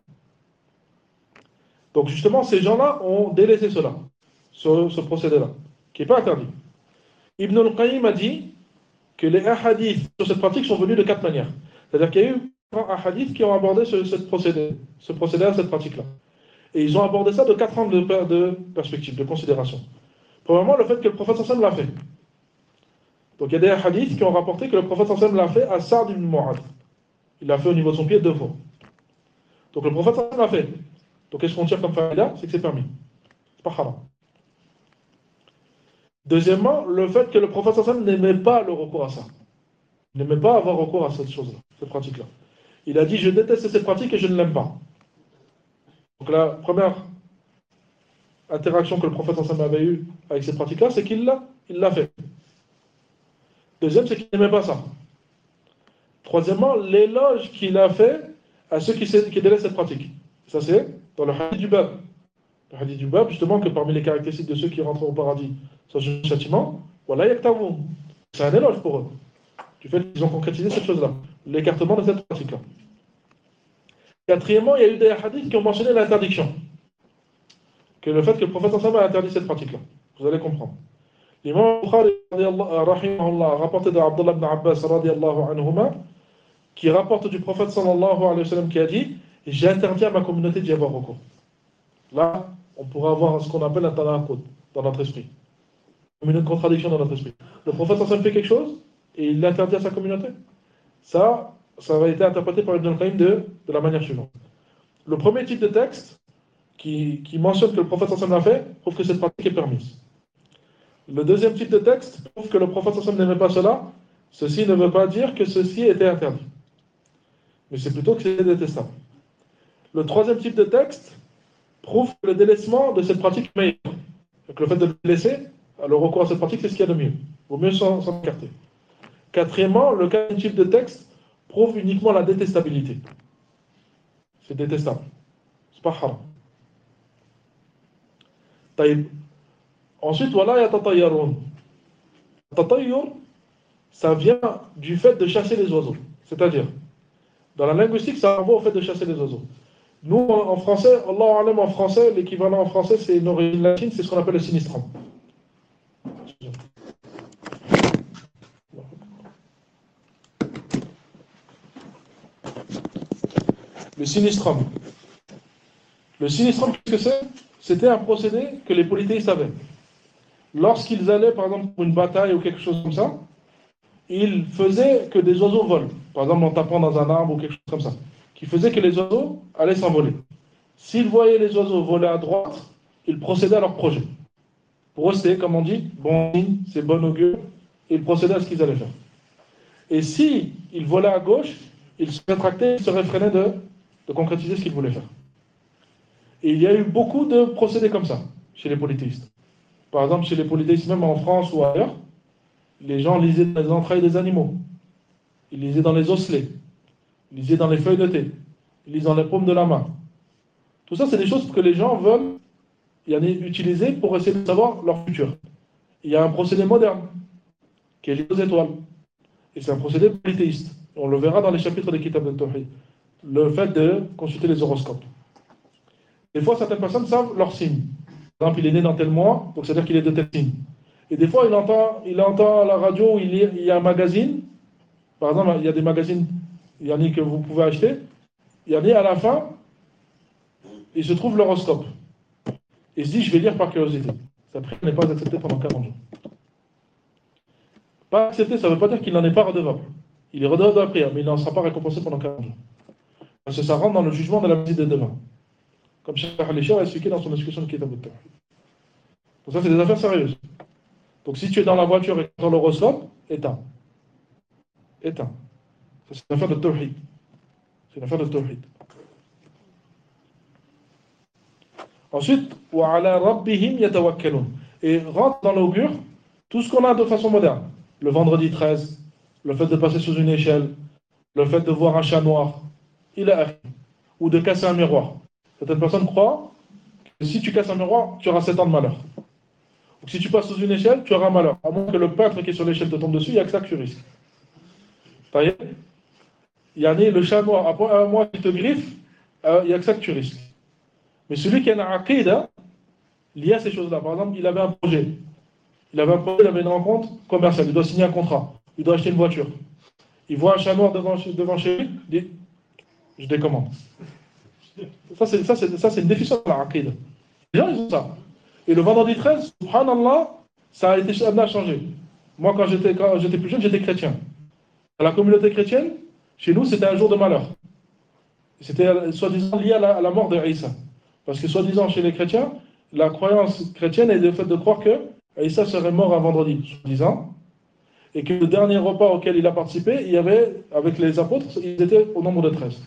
Donc justement, ces gens-là ont délaissé cela, ce, ce procédé-là, qui n'est pas interdit. Ibn al-Qayyim a dit que les hadiths sur cette pratique sont venus de quatre manières. C'est-à-dire qu'il y a eu un hadith qui ont abordé ce, ce procédé, ce procédé, cette pratique-là. Et ils ont abordé ça de quatre angles de, de perspective, de considération. Premièrement, le fait que le prophète sallam l'a fait. Donc il y a des hadiths qui ont rapporté que le prophète sallam l'a fait à Sa'd ibn Mu'adh. Il l'a fait au niveau de son pied deux fois. Donc le prophète sallam l'a fait. Donc qu'est-ce qu'on tire comme faïda? C'est que c'est permis. C'est pas haram. Deuxièmement, le fait que le prophète sallam n'aimait pas le recours à ça. Il n'aimait pas avoir recours à cette chose-là, cette pratique-là. Il a dit, je déteste cette pratique et je ne l'aime pas. Donc la première interaction que le prophète sallam avait eue avec cette pratique-là, c'est qu'il l'a, il l'a fait. Deuxième, c'est qu'il n'aimait pas ça. Troisièmement, l'éloge qu'il a fait à ceux qui, qui délaissent cette pratique. Ça, c'est dans le hadith du Bab. Le hadith du Bab, justement, que parmi les caractéristiques de ceux qui rentrent au paradis, sans châtiment, voilà, yaktavun. C'est un éloge pour eux. Du fait qu'ils ont concrétisé cette chose-là. L'écartement de cette pratique-là. Quatrièmement, il y a eu des hadiths qui ont mentionné l'interdiction. Que le fait que le prophète sallallahu a interdit cette pratique-là. Vous allez comprendre. L'imam Bukhari a rapporté de Abdullah ibn Abbas radiallahu anhuma, qui rapporte du prophète sallallahu alayhi wa sallam qui a dit, j'ai interdit à ma communauté d'y avoir recours. Là, on pourra avoir ce qu'on appelle un tanaqud dans notre esprit. Une contradiction dans notre esprit. Le prophète sallallahu fait quelque chose et il l'interdit à sa communauté. Ça, ça a été interprété par Ibn al-Qayyim de, de la manière suivante. Le premier type de texte qui, qui mentionne que le prophète sallallahu l'a fait prouve que cette pratique est permise. Le deuxième type de texte prouve que le prophète sallallahu n'aimait pas cela. Ceci ne veut pas dire que ceci était interdit. Mais c'est plutôt que c'est détestable. Le troisième type de texte prouve que le délaissement de cette pratique est meilleur. Donc le fait de le délaisser, le recours à cette pratique, c'est ce qu'il y a de mieux. Il vaut mieux s'en, s'en écarter. Quatrièmement, le quatrième type de texte prouve uniquement la détestabilité. C'est détestable. C'est pas haram. Taïb. Ensuite, voilà, il y a tatayyarun. Tatayyur, ça vient du fait de chasser les oiseaux. C'est-à-dire, dans la linguistique, ça renvoie au fait de chasser les oiseaux. Nous, en français, Allah alam en français, l'équivalent en français, c'est une origine latine, c'est ce qu'on appelle le sinistrum. Le sinistrum. Le sinistrum, qu'est-ce que c'est? C'était un procédé que les polythéistes avaient. Lorsqu'ils allaient, par exemple, pour une bataille ou quelque chose comme ça, ils faisaient que des oiseaux volent. Par exemple, en tapant dans un arbre ou quelque chose comme ça. Qui faisait que les oiseaux allaient s'envoler. S'ils voyaient les oiseaux voler à droite, ils procédaient à leur projet. Pour eux, c'était, comme on dit, bon signe, c'est bon augure, et ils procédaient à ce qu'ils allaient faire. Et si ils volaient à gauche, ils se rétractaient, ils se réfrénaient de, de concrétiser ce qu'ils voulaient faire. Et il y a eu beaucoup de procédés comme ça, chez les polythéistes. Par exemple, chez les polythéistes, même en France ou ailleurs, les gens lisaient dans les entrailles des animaux. Ils lisaient dans les osselets. Ils lisaient dans les feuilles de thé. Ils lisaient dans les paumes de la main. Tout ça, c'est des choses que les gens veulent y en utiliser pour essayer de savoir leur futur. Il y a un procédé moderne, qui est lié aux étoiles. Et c'est un procédé polythéiste. On le verra dans les chapitres des Kitab al-Tawhid. Le fait de consulter les horoscopes. Des fois, certaines personnes savent leur signe. Par exemple, il est né dans tel mois, donc c'est-à-dire qu'il est de tel signe. Et des fois, il entend, il entend à la radio, il, lit, il y a un magazine. Par exemple, il y a des magazines, il y en a que vous pouvez acheter. Il y en a à la fin, il se trouve l'horoscope. Et il se dit, je vais lire par curiosité. Sa prière n'est pas acceptée pendant quarante jours. Pas accepté, ça ne veut pas dire qu'il n'en est pas redevable. Il est redevable de la prière, mais il n'en sera pas récompensé pendant quarante jours. Parce que ça rentre dans le jugement de la visite de demain. Comme Cheikh Al-Ishar a expliqué dans son discussion de Kitab al-Tawhid. Donc ça, c'est des affaires sérieuses. Donc si tu es dans la voiture et dans l'horoscope, éteins. Éteins. Ça, c'est une affaire de Tawhid. C'est une affaire de Tawhid. Ensuite, وَعَلَى رَبِّهِمْ يَتَوَكَّلُونَ. Et rentre dans l'augure Tout ce qu'on a de façon moderne, le vendredi treize, le fait de passer sous une échelle, le fait de voir un chat noir, il est ou de casser un miroir. Certaines personnes croient que si tu casses un miroir, tu auras sept ans de malheur. Ou que si tu passes sous une échelle, tu auras malheur. À moins que le peintre qui est sur l'échelle te tombe dessus, il n'y a que ça que tu risques. Il y a le chat noir, après un mois qui te griffe, il n'y a que ça que tu risques. Mais celui qui a une aqidah, lié à ces choses-là, par exemple, il avait un projet. Il avait un projet, il avait une rencontre commerciale, il doit signer un contrat, il doit acheter une voiture. Il voit un chat noir devant, devant chez lui, il dit je décommande. Ça, c'est, ça, c'est, ça, c'est une déficience de la aqidah. Les gens, ils ont ça. Et le vendredi treize, subhanallah, ça a été amené à changer. Moi, quand j'étais, quand j'étais plus jeune, j'étais chrétien. Dans la communauté chrétienne, chez nous, c'était un jour de malheur. C'était soi-disant lié à la, à la mort de Isa. Parce que soi-disant, chez les chrétiens, la croyance chrétienne est le fait de croire que Isa serait mort un vendredi, soi-disant. Et que le dernier repas auquel il a participé, il y avait, avec les apôtres, ils étaient au nombre de treize.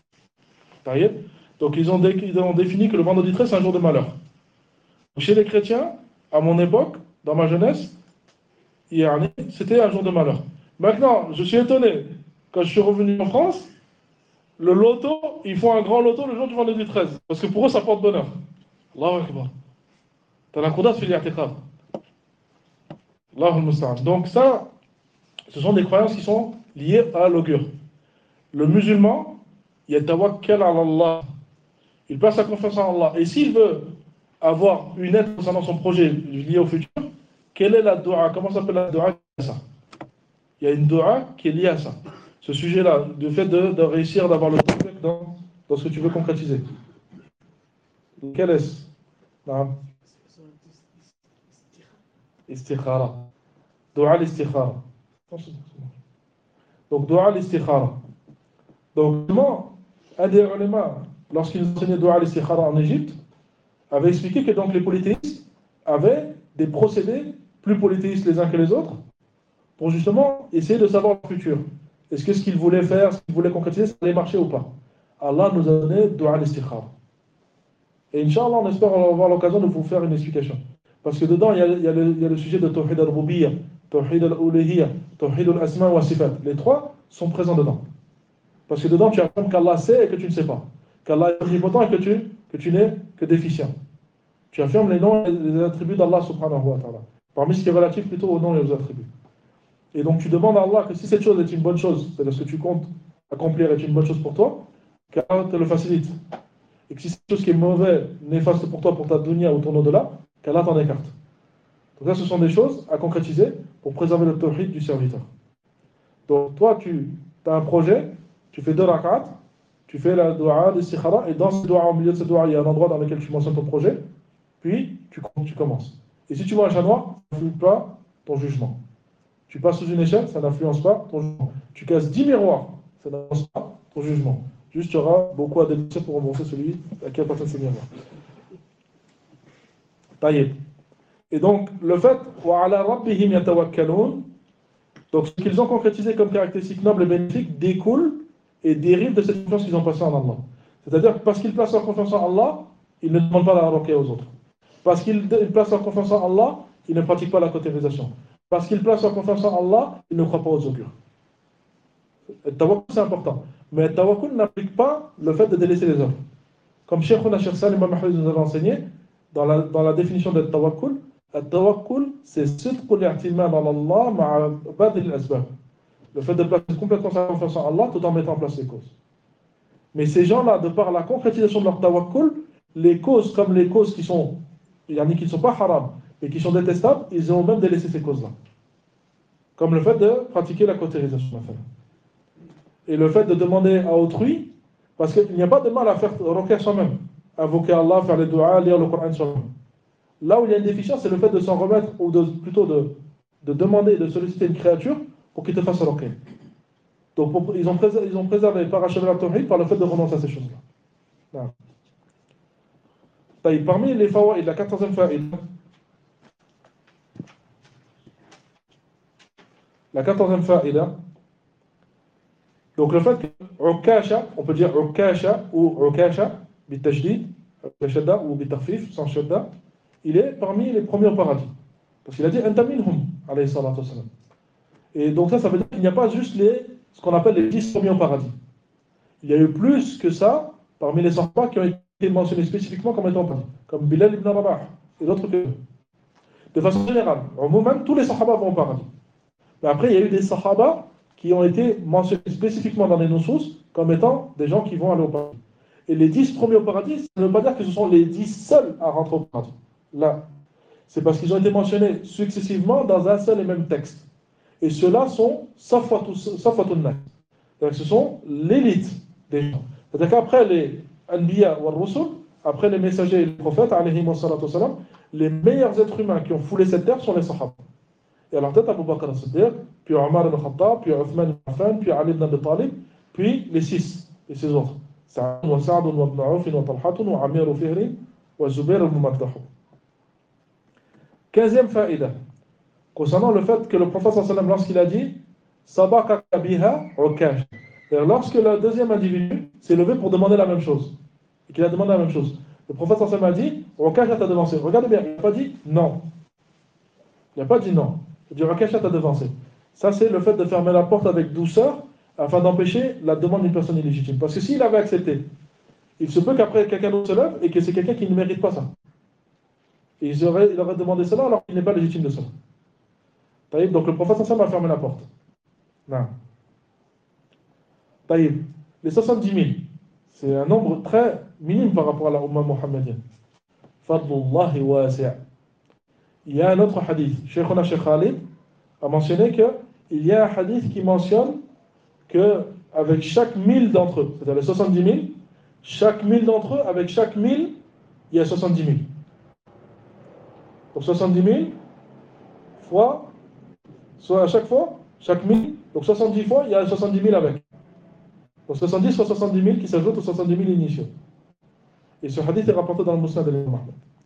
Donc ils ont, dé, ils ont défini que le vendredi treize, c'est un jour de malheur. Chez les chrétiens, à mon époque, dans ma jeunesse, c'était un jour de malheur. Maintenant, je suis étonné, quand je suis revenu en France, le loto, ils font un grand loto le jour du vendredi treize. Parce que pour eux, ça porte bonheur. Allahu Akbar. T'as la Qoudat fil i'tiqad. Allahu musta'an. Donc ça, ce sont des croyances qui sont liées à l'augure. Le musulman, il y a tawakkal ala Allah. Il place sa confiance en Allah. Et s'il veut avoir une aide concernant son projet lié au futur, quelle est la dua? Comment s'appelle la dua? Il y a une dua qui est liée à ça. Ce sujet-là, le fait de, de réussir, d'avoir le tawfiq dans, dans ce que tu veux concrétiser. Quel est-ce? Non. Istikhara. Dua l'istikhara. Donc, dua l'istikhara. Donc, comment un des ulama, lorsqu'il enseignait dua l'istikhara en Égypte, avait expliqué que donc les polythéistes avaient des procédés plus polythéistes les uns que les autres pour justement essayer de savoir le futur. Est-ce que ce qu'ils voulaient faire, ce qu'ils voulaient concrétiser, ça allait marcher ou pas? Allah nous a donné dua l'istikhara. Et Inch'Allah, on espère avoir l'occasion de vous faire une explication. Parce que dedans, il y a, il y a, le, il y a le sujet de Tawhid al-Rububiyya, Tawhid al-Uluhiyya, Tawhid al-Asma wa Sifat. Les trois sont présents dedans. Parce que dedans, tu affirmes qu'Allah sait et que tu ne sais pas. Qu'Allah est omnipotent et que tu, que tu n'es que déficient. Tu affirmes les noms et les attributs d'Allah subhanahu wa ta'ala. Parmi ce qui est relatif plutôt aux noms et aux attributs. Et donc tu demandes à Allah que si cette chose est une bonne chose, c'est-à-dire ce que tu comptes accomplir est une bonne chose pour toi, qu'Allah te le facilite. Et que si cette chose qui est mauvaise, néfaste pour toi, pour ta dunya ou ton au-delà, qu'Allah t'en écarte. Donc là, ce sont des choses à concrétiser pour préserver le tawhid du serviteur. Donc toi, tu as un projet, tu fais deux rak'at, tu fais la dua, l'istikhara, et dans ce dua, au milieu de ce dua, il y a un endroit dans lequel tu mentionnes ton projet, puis tu, tu commences. Et si tu vois un chat noir, ça n'influence pas ton jugement. Tu passes sous une échelle, ça n'influence pas ton jugement. Tu casses dix miroirs, ça n'influence pas ton jugement. Juste, tu auras beaucoup à dénoncer pour rembourser celui à qui appartient ce miroir. Taïeb. Et donc, le fait, wa ala rabbihim yatawakkalun, donc ce qu'ils ont concrétisé comme caractéristique noble et bénéfique découle et dérive de cette confiance qu'ils ont placée en Allah. C'est-à-dire que parce qu'ils placent leur confiance en Allah, ils ne demandent pas la ruqya aux autres. Parce qu'ils placent leur confiance en Allah, ils ne pratiquent pas la cautérisation. Parce qu'ils placent leur confiance en Allah, ils ne croient pas aux augures. Le tawakkul, c'est important. Mais le tawakkul n'implique pas le fait de délaisser les œuvres. Comme Cheikh Cheikh Salim Mahmoud nous avait enseigné, dans la, dans la définition de tawakkul, le tawakkul, c'est sidqu al-i'timad ala Allah ma'a badl al-asbab. Le fait de placer complètement sa confiance en Allah tout en mettant en place les causes. Mais ces gens-là, de par la concrétisation de leur tawakkul, les causes comme les causes qui sont, il y en a qui ne sont pas haram, mais qui sont détestables, ils ont même délaissé ces causes-là. Comme le fait de pratiquer la cautérisation. Et le fait de demander à autrui, parce qu'il n'y a pas de mal à faire ruqya soi-même, invoquer Allah, faire les doigts, lire le Coran soi-même. Là où il y a une déficience, c'est le fait de s'en remettre, ou de, plutôt de, de demander, de solliciter une créature pour qu'il te fasse ruqya. Donc pour, ils, ont préservé, ils ont préservé, parachevé la tawhid par le fait de renoncer à ces choses-là. Là. Parmi les fawaïd, la quatorzième fawaïd, la quatorzième faïda, donc le fait que Ukasha, on peut dire Ukasha ou Ukasha, bitajdid, ou bitarfif, sans shadda, il est parmi les premiers au paradis. Parce qu'il a dit Anta minhum, alayhi salatu wassalam. Et donc ça, ça veut dire qu'il n'y a pas juste les, ce qu'on appelle les dix premiers au paradis. Il y a eu plus que ça parmi les sahaba qui ont été mentionnés spécifiquement comme étant au paradis, comme Bilal ibn Rabah et d'autres que de façon générale. Au moment, tous les sahaba vont au paradis. Mais après, il y a eu des sahaba qui ont été mentionnés spécifiquement dans les nusus comme étant des gens qui vont aller au paradis. Et les dix premiers au paradis, ça ne veut pas dire que ce sont les dix seuls à rentrer au paradis. Là, c'est parce qu'ils ont été mentionnés successivement dans un seul et même texte. Et ceux-là sont Safwatun Nas. C'est-à-dire que ce sont l'élite des gens. C'est-à-dire qu'après les Anbiya ou Rusul, après les messagers et les prophètes, alayhim wa salatu wa salam, les meilleurs êtres humains qui ont foulé cette terre sont les Sahaba. Et à leur tête, Abu Bakr as-Siddiq, puis Omar ibn Khattab, puis Uthman ibn Affan, puis Ali ibn Abi Talib, puis les six, et ces autres. Sa'ad wa Sa'ad wa ibn Auf wa Talhat wa Amir wa Fihri wa Zubair ibn Maddah. Quinzième faïda, concernant le fait que le prophète sallallahu alayhi wa sallam, lorsqu'il a dit Sabaka biha Ukash, lorsque le deuxième individu s'est levé pour demander la même chose, et qu'il a demandé la même chose, le prophète sallallahu alayhi wa sallam a dit Ukash t'a devancé. Regardez bien, il n'a pas dit non. Il n'a pas dit non. Il dit Ukash t'a devancé. Ça, c'est le fait de fermer la porte avec douceur afin d'empêcher la demande d'une personne illégitime. Parce que s'il avait accepté, il se peut qu'après quelqu'un d'autre se lève et que c'est quelqu'un qui ne mérite pas ça. Et il aurait, il aurait demandé cela alors qu'il n'est pas légitime de cela. Donc le prophète sallallahu alayhi wa sallam a fermé la porte. Non. Taïb. Les soixante-dix mille, c'est un nombre très minime par rapport à la Ummah muhammadienne. Fadlullahi wasi'. Il y a un autre hadith. Sheikhuna Sheikh Khalid a mentionné qu'il y a un hadith qui mentionne qu'avec chaque mille d'entre eux, c'est-à-dire les soixante-dix mille, chaque mille d'entre eux, avec chaque mille, il y a soixante-dix mille. Donc soixante-dix mille fois, soit à chaque fois, chaque mille, donc soixante-dix fois, il y a soixante-dix mille avec. Donc soixante-dix fois soixante-dix mille qui s'ajoutent aux soixante-dix mille initiaux. Et ce hadith est rapporté dans le Musnad de l'imam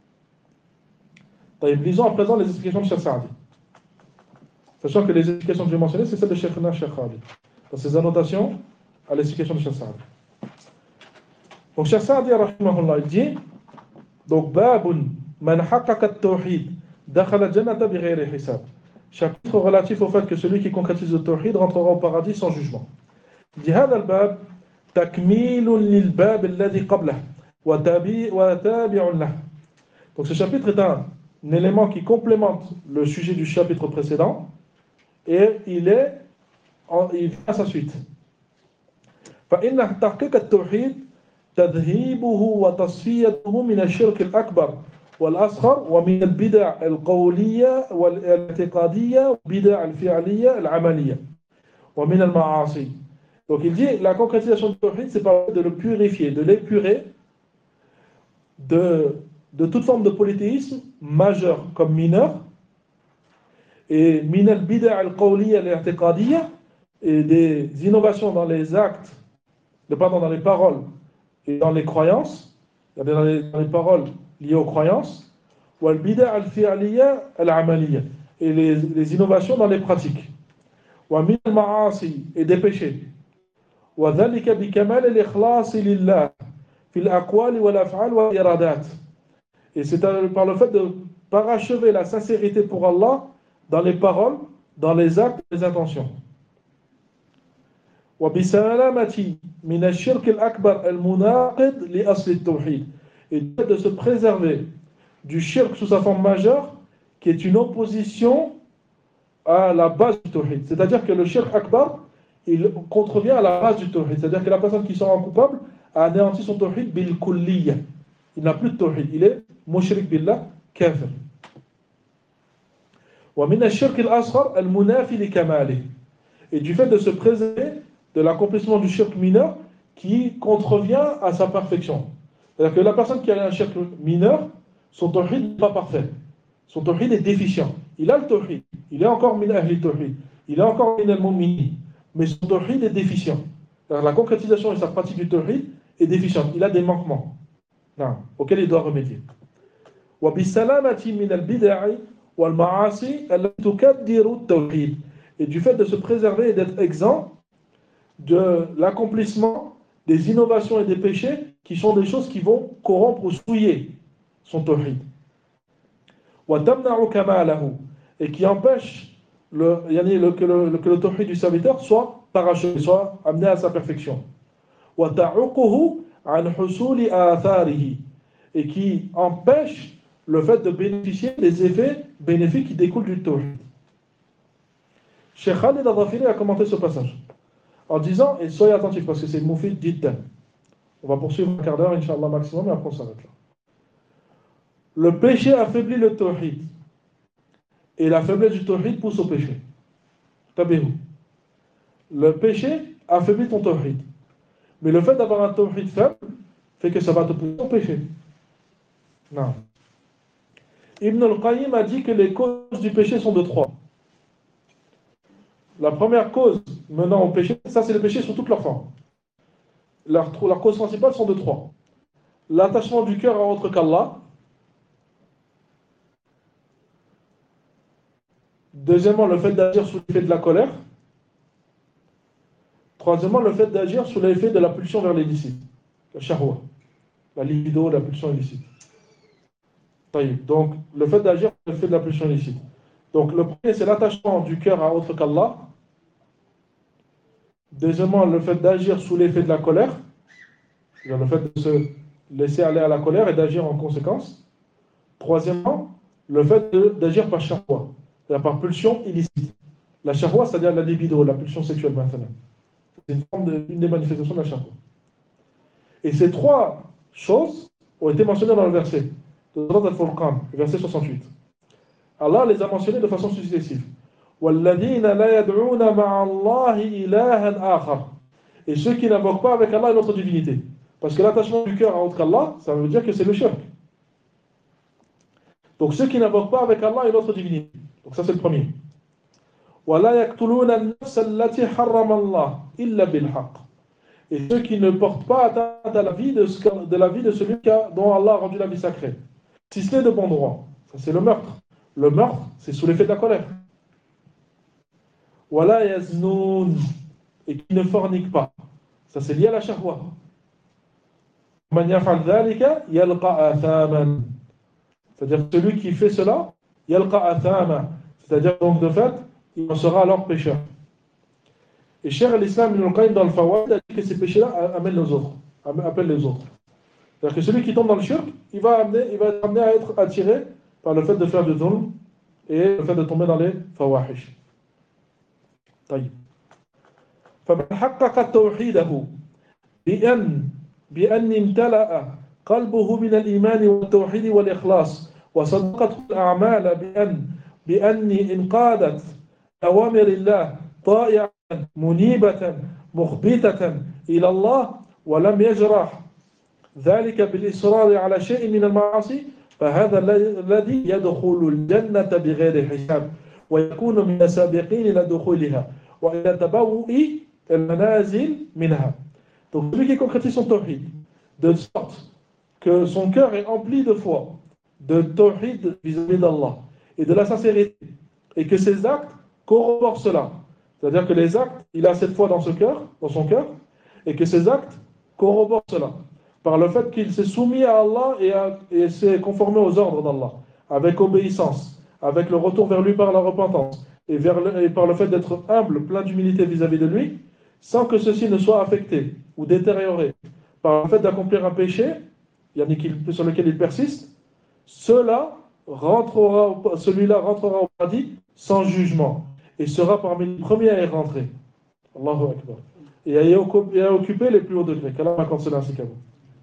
Ahmed. Lisons à présent les explications de Cheikh Saadi. Sachant que les explications que j'ai mentionnées, c'est celles de Cheikh Cheikh Khalid. Dans ses annotations à l'explication de Cheikh Saadi. Donc Cheikh Saadi, rahimahullah, il dit donc, Babun man haqqaqa at-tawhid dakhala al-jannata bighayri hisab. Chapitre relatif au fait que celui qui concrétise le tawhid rentrera au paradis sans jugement. Il dit هذا الباب تكميل للباب الذي قبله وتابع له. Donc ce chapitre est un, un élément qui complémente le sujet du chapitre précédent et il est en, il fait à sa suite. فإن تحقيق التوحيد تذهيبه وتصفيته من الشرك الأكبر والأصغر ومن البدع القولية والاعتقادية والبدع الفعلية العملية ومن المعاصي. Donc il dit la concrétisation du tawhid, c'est pas de le purifier, de l'épurer de, de toute forme de polythéisme majeur comme mineur, et min al-bida' al-qawliya al-i'tiqadiyya, et des innovations dans les actes, de, pardon, dans les paroles et dans les croyances, dans les, dans les paroles liées aux croyances, ou al-bida' al-fi'liyya al-amaliyya, et les, les innovations dans les pratiques, wa min al-ma'asi, et des péchés. وذلك بكمال الإخلاص لله في الأقوال والأفعال والإرادات. Et c'est par le fait de parachever la sincérité pour Allah dans les paroles, dans les actes et les intentions. وبسلامة من الشرك الأكبر المناقض لأصل التوحيد. Et de se préserver du shirk sous sa forme majeure qui est une opposition à la base du tawhid. C'est-à-dire que le shirk akbar, il contrevient à la base du tawhid. C'est-à-dire que la personne qui se rend coupable a anéanti son tawhid bil kulliya. Il n'a plus de tawhid. Il est mushrik billah, kafir. Wa min ash-shirk al-asghar al-munafi li kamalihi. Et du fait de se préserver de l'accomplissement du shirk mineur qui contrevient à sa perfection. C'est-à-dire que la personne qui a un shirk mineur, son tawhid n'est pas parfait. Son tawhid est déficient. Il a le tawhid. Il est encore min ahli tawhid. Il est encore min al-mu'minin. Mais son tawhid est déficient. Alors, la concrétisation et sa pratique du tawhid est déficiente. Il a des manquements non, auxquels il doit remédier. Et du fait de se préserver et d'être exempt de l'accomplissement des innovations et des péchés qui sont des choses qui vont corrompre ou souiller son tawhid. et qui empêche le, yani le, que, le, que le tawhid du serviteur soit parachevé, soit amené à sa perfection. وَتَعُقُهُ عَنْ حُصُولِ آثَارِهِ, et qui empêche le fait de bénéficier des effets bénéfiques qui découlent du tawhid. Cheikh Khalid al-Dhafiri a commenté ce passage en disant, et soyez attentifs parce que c'est moufid jiddan. On va poursuivre un quart d'heure, Inch'Allah, maximum, et après on s'arrête là. Le péché affaiblit le tawhid. Et la faiblesse du tawhid pousse au péché. Tabéhou. Le péché affaiblit ton tawhid. Mais le fait d'avoir un tawhid faible fait que ça va te pousser au péché. Non. Ibn al-Qayyim a dit que les causes du péché sont de trois. La première cause menant au péché, ça c'est le péché sous toutes leurs formes. Leurs leur causes principales sont de trois. L'attachement du cœur à autre qu'Allah. Deuxièmement, le fait d'agir sous l'effet de la colère. Troisièmement, le fait d'agir sous l'effet de la pulsion vers l'illicite. La shahwa, la libido, la pulsion illicite. Donc, le fait d'agir sous l'effet de la pulsion illicite. Donc, le premier, c'est l'attachement du cœur à autre qu'Allah. Deuxièmement, le fait d'agir sous l'effet de la colère. C'est-à-dire le fait de se laisser aller à la colère et d'agir en conséquence. Troisièmement, le fait d'agir par shahwa, c'est-à-dire par pulsion illicite. La shahwa, c'est-à-dire la libido, la pulsion sexuelle maintenant. C'est une, forme de, une des manifestations de la shahwa. Et ces trois choses ont été mentionnées dans le verset de Surat Al-Furqan, verset soixante-huit. Allah les a mentionnées de façon successive. وَالَّذِينَ لَا يَدْعُونَ مَعَ اللَّهِ إِلَهًا آخَرَ. Et ceux qui n'invoquent pas avec Allah une autre divinité. Parce que l'attachement du cœur à autre qu'Allah, ça veut dire que c'est le shirk. Donc ceux qui n'invoquent pas avec Allah une autre divinité. Donc ça c'est le premier. وَلَا يَقْتُلُونَ النَّفْسَ الَّتِي حَرَّمَ اللَّهُ إِلَّا بِالْحَقِّ. Et ceux qui ne portent pas atteinte à la vie de, ce, de, la vie de celui qui a, dont Allah a rendu la vie sacrée. Si ce n'est de bon droit. Ça c'est le meurtre. Le meurtre, c'est sous l'effet de la colère. وَلَا يَزْنُونَ. Et qui ne forniquent pas. Ça c'est lié à la shahwa. مَنْ يَفْعَلْ ذَلِكَ يَلْقَى آثَامًا. C'est-à-dire celui qui fait cela, يَلْقَى آثَامًا. C'est-à-dire donc de fait, il en sera alors pécheur. Et Cheikh al-Islam Ibn al-Qayyim dans le Fawaid a dit que ces péchés-là amènent les autres, appellent les autres. C'est-à-dire que celui qui tombe dans le shirk, il va amener, il va être amené à être attiré par le fait de faire du dhulm et le fait de tomber dans les fawahish. طيب. فمن حقق توحيده بأن بأن امتلأ قلبه من الإيمان والتوحيد والإخلاص وصدقته الأعمال بأن بأن انقادت أوامر الله طائعة منيبة مخبتة إلى الله ولم يجرح ذلك بالإصرار على شيء من المعاصي فهذا الذي يدخل الجنة بغير حساب ويكون من السابقين إلى دخولها وإلى تبوء المنازل منها. Donc celui qui concrétise son tawhid de sorte que son cœur est empli de foi, de tawhid vis-à-vis d'Allah et de la sincérité, et que ses actes corroborent cela. C'est-à-dire que les actes, il a cette foi dans ce cœur, dans son cœur, et que ses actes corroborent cela. Par le fait qu'il s'est soumis à Allah et, a, et s'est conformé aux ordres d'Allah, avec obéissance, avec le retour vers lui par la repentance, et, vers le, et par le fait d'être humble, plein d'humilité vis-à-vis de lui, sans que ceci ne soit affecté ou détérioré par le fait d'accomplir un péché, sur lequel il persiste, cela rentrera, celui-là rentrera au paradis sans jugement et sera parmi les premiers à y rentrer. Allahu Akbar. Et à y occuper les plus hauts degrés. Qu'Allah m'accorde cela ainsi qu'à vous.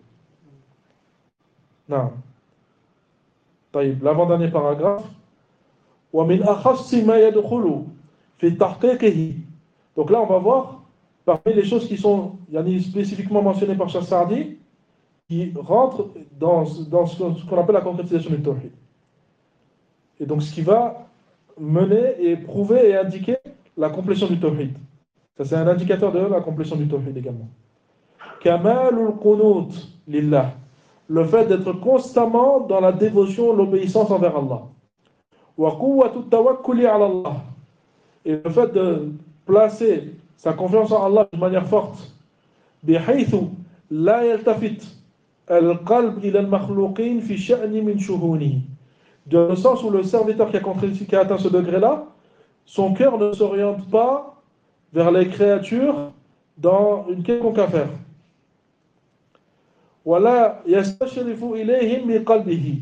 Non. طيب, l'avant-dernier paragraphe. وَمِنْ أَخَصِّ مَا يَدْخُلُ فِي تَحْقِيقِهِ. Donc là, on va voir parmi les choses qui sont yani, spécifiquement mentionnées par Cheikh Saadi, qui rentrent dans, dans ce qu'on appelle la concrétisation du tawhid. Et donc ce qui va mener et prouver et indiquer la complétion du tawhid. Ça c'est un indicateur de la complétion du tawhid également. Kamalul qunut lillah. Le fait d'être constamment dans la dévotion, l'obéissance envers Allah. Wa quwwatu tawakkuli ala Allah. Et le fait de placer sa confiance en Allah de manière forte. Bihaythu la yaltafit al-qalb ila al-makhluqin fi sha'ni min shuhunihi. Dans le sens où le serviteur qui a, qui a atteint ce degré-là, son cœur ne s'oriente pas vers les créatures dans une quelconque affaire. Voilà, yastashrifu ilayhim bi qalbihi.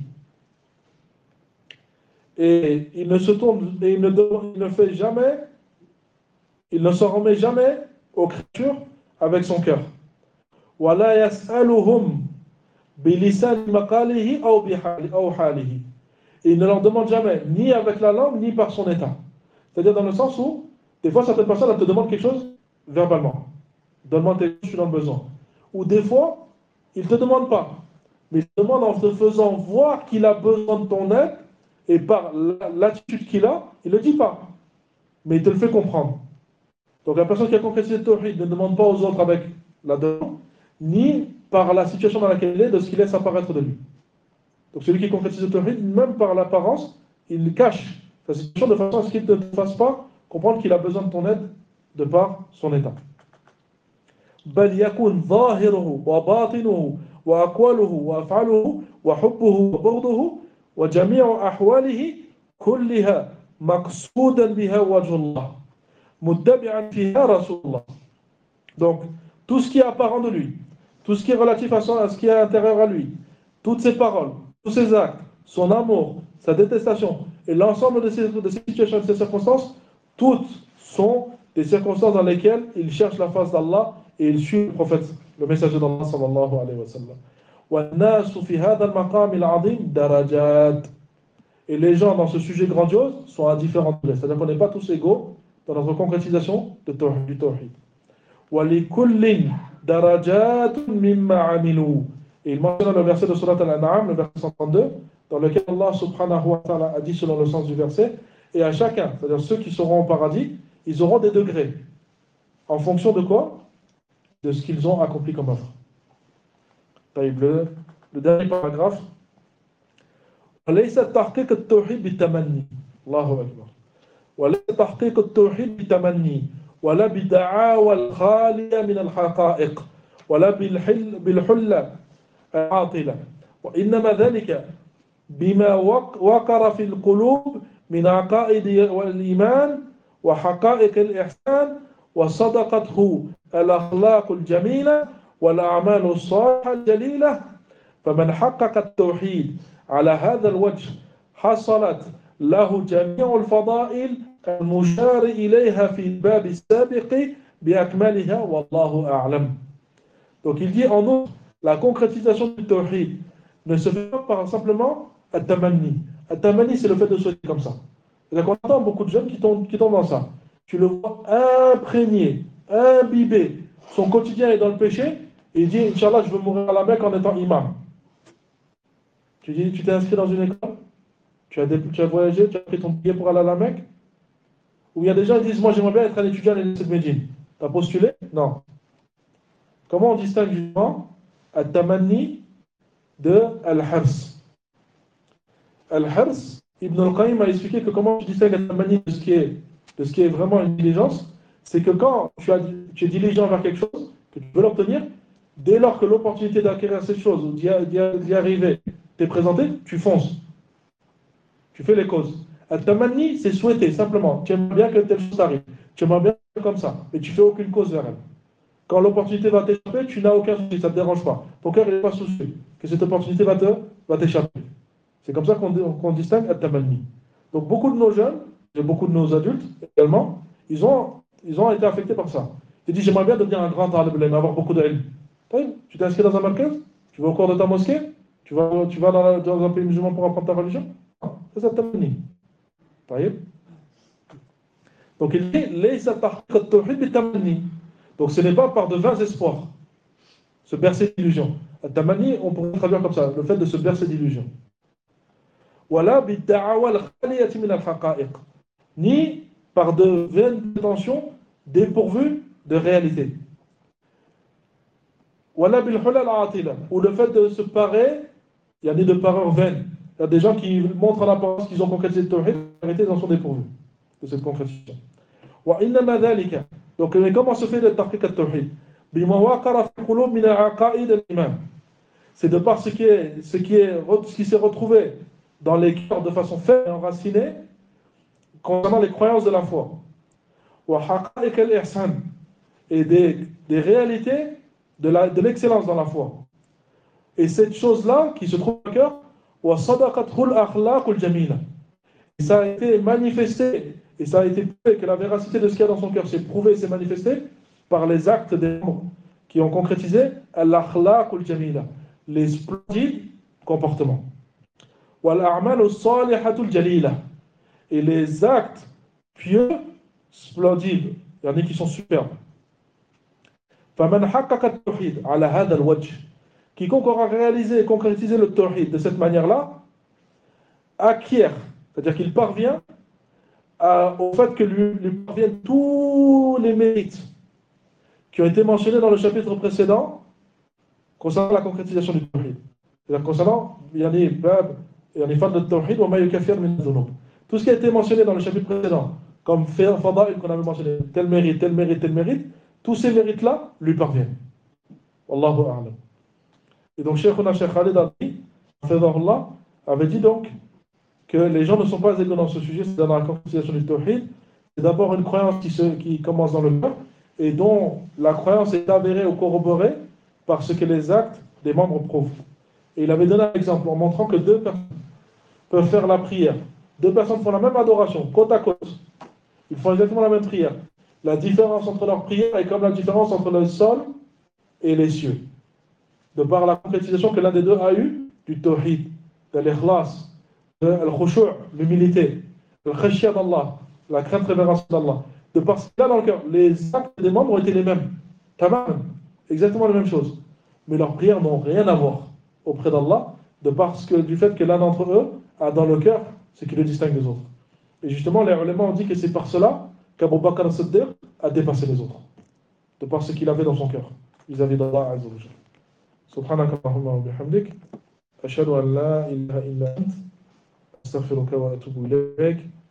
Et il ne se tourne, et il ne, il ne fait jamais, il ne s'en remet jamais aux créatures avec son cœur. Wala yas'aluhum bi lisan maqalihi aw bi halihi. Et il ne leur demande jamais, ni avec la langue, ni par son état. C'est-à-dire dans le sens où, des fois, certaines personnes elles te demandent quelque chose verbalement. Donne-moi quelque chose, je suis dans le besoin. Ou des fois, ils ne te demandent pas. Mais ils te demandent en te faisant voir qu'il a besoin de ton aide, et par l'attitude qu'il a, il ne le dit pas. Mais il te le fait comprendre. Donc la personne qui a concrétisé le tawhid ne demande pas aux autres avec la demande, ni par la situation dans laquelle il est, de ce qu'il laisse apparaître de lui. Donc celui qui concrétise le tawhid, même par l'apparence, il cache sa situation de façon à ce qu'il ne te fasse pas comprendre qu'il a besoin de ton aide de par son état. بل يكون ظاهره وباطنه وأقواله وأفعاله وحبه وبغضه وجميع أحواله كلها مقصودا بها وجه الله متبعا فيها رسول الله. Donc tout ce qui est apparent de lui, tout ce qui est relatif à, son, à ce qui est intérieur à lui, toutes ses paroles, tous ses actes, son amour, sa détestation et l'ensemble de ces, de ces situations, de ces circonstances, toutes sont des circonstances dans lesquelles il cherche la face d'Allah et il suit le prophète, le messager d'Allah sallallahu alayhi wa sallam. وَالنَّاسُ فِي هَذَا الْمَقَامِ الْعَظِيمِ دَرَجَاتٍ. Et les gens dans ce sujet grandiose sont à différents degrés. C'est-à-dire qu'on n'est pas tous égaux dans notre concrétisation de tawhid, du tawhid. وَلِكُلٍّ دَرَجَاتٌ مِمَّا عَمِلُوا. Et il mentionne le verset de Surat Al-An'am, le verset cent trente-deux, dans lequel Allah subhanahu wa ta'ala a dit selon le sens du verset, et à chacun, c'est-à-dire ceux qui seront au paradis, ils auront des degrés. En fonction de quoi? De ce qu'ils ont accompli comme œuvre. Le, le dernier paragraphe. وليس تحقيق التوحيد بالتمني الله أكبر وليس تحقيق التوحيد بالتمني ولا بالدعاوى الخالية من الحقائق ولا بالحل بالحلة العاطلة وإنما ذلك بما وقر في القلوب من عقائد والإيمان وحقائق الإحسان وصدقته الأخلاق الجميلة والأعمال الصالحة الجليلة فمن حقق التوحيد على هذا الوجه حصلت له جميع الفضائل المشار إليها في الباب السابق بأكملها والله أعلم. Donc il dit en outre, la concrétisation du tawhid ne se fait pas par simplement at-tamanni. At-tamanni, c'est le fait de souhaiter comme ça. C'est-à-dire qu'on entend beaucoup de jeunes qui tombent, qui tombent dans ça. Tu le vois imprégné, imbibé, son quotidien est dans le péché, et il dit, Inch'Allah, je veux mourir à la Mecque en étant imam. Tu dis, tu t'es inscrit dans une école, tu as, des, tu as voyagé, tu as pris ton billet pour aller à la Mecque. Ou il y a des gens qui disent, moi j'aimerais bien être un étudiant à l'université de Médine. Tu as postulé? Non. Comment on distingue justement At-Tamanni de Al-Hirs? Al-Hirs, Ibn al-Qayyim a expliqué que comment tu distingues At-Tamanni de ce qui est, de ce qui est vraiment une diligence, c'est que quand tu, as, tu es diligent vers quelque chose, que tu veux l'obtenir, dès lors que l'opportunité d'acquérir cette chose ou d'y, d'y, d'y arriver t'est présentée, tu fonces. Tu fais les causes. At-Tamanni, c'est souhaiter, simplement. Tu aimerais bien que telle chose arrive. Tu aimerais bien comme ça, mais tu ne fais aucune cause vers elle. Quand l'opportunité va t'échapper, tu n'as aucun souci, ça ne te dérange pas. Ton cœur n'est pas soucieux que cette opportunité va, te, va t'échapper. C'est comme ça qu'on, qu'on distingue At-Tamanni. Donc beaucoup de nos jeunes, et beaucoup de nos adultes également, ils ont, ils ont été affectés par ça. Ils disent, j'aimerais bien devenir un grand talib ilm, avoir beaucoup de ilm. Tu t'es inscrit dans un markaz, tu vas au cours de ta mosquée, tu vas, tu vas dans, la, dans un pays musulman pour apprendre ta religion. Non, c'est ça At-Tamanni. Donc il dit, laysa tahqiq at-tawhid bit-tamanni. Donc ce n'est pas par de vains espoirs, se bercer d'illusions. At-tamanni, on pourrait traduire comme ça, le fait de se bercer d'illusions. Wala bid-da'awa al-khaliyati min al-haqa'iq. Ni par de vaines prétentions dépourvues de réalité. Wala bil-hula al-atila. Ou le fait de se parer, il y a des de pareurs vaines. Il y a des gens qui montrent en apparence qu'ils ont concrétisé le tawhid, en réalité ils en sont dépourvus de cette concrétisation. Wa innama dhalika. Donc, comment se fait le tahqiq at-tawhid? C'est de par ce qui est, ce qui est, ce qui s'est retrouvé dans les cœurs de façon ferme et enracinée concernant les croyances de la foi. Et des, des réalités de, la, de l'excellence dans la foi. Et cette chose-là qui se trouve au cœur, et ça a été manifesté, et ça a été prouvé que la véracité de ce qu'il y a dans son cœur s'est prouvée et s'est manifestée par les actes des membres qui ont concrétisé al-akhlaqul jamila, les splendides comportements. Wal-a'malu salihatul jalila, et les actes pieux, splendides, il y en a qui sont superbes. فَمَنْ حَقَّقَ التَّوْحِيدَ عَلَى هَذَا الْوَجْهِ, quiconque aura réalisé et concrétisé le tawhid de cette manière-là, acquiert, c'est-à-dire qu'il parvient à, au fait que lui, lui parviennent tous les mérites qui ont été mentionnés dans le chapitre précédent concernant la concrétisation du tawhid. C'est-à-dire concernant, il y a des bab, il y a des fans de tawhid, wa ma yukaffir min dhunub. Tout ce qui a été mentionné dans le chapitre précédent, comme fada'il qu'on avait mentionné, tel mérite, tel mérite, tel mérite, tous ces mérites-là lui parviennent. Wallahu a'lam. Et donc, Sheikhuna Sheikh Khalid al-Fadhahullah avait dit donc que les gens ne sont pas égaux dans ce sujet, c'est dans la concrétisation du tawhid. C'est d'abord une croyance qui, se, qui commence dans le cœur et dont la croyance est avérée ou corroborée par ce que les actes des membres prouvent. Et il avait donné un exemple en montrant que deux personnes peuvent faire la prière. Deux personnes font la même adoration, côte à côte. Ils font exactement la même prière. La différence entre leur prière est comme la différence entre le sol et les cieux. De par la concrétisation que l'un des deux a eu du tawhid, de l'ikhlas, de l'khushu', l'humilité, le khashiyah d'Allah, la crainte révérence d'Allah. De par ce qu'il y a dans le cœur, les actes des membres ont été les mêmes. Tamam, exactement les mêmes choses. Mais leurs prières n'ont rien à voir auprès d'Allah, de parce que du fait que l'un d'entre eux a dans le cœur ce qui le distingue des autres. Et justement, les ulémas ont dit que c'est par cela qu'Abu Bakr as-Siddiq a dépassé les autres, de par ce qu'il avait dans son cœur vis-à-vis d'Allah Azza wa Jalla. Subhanaka Allahumma wa bihamdik, ashhadu an la ilaha illa ant, astaghfiruka wa atubu ilayk.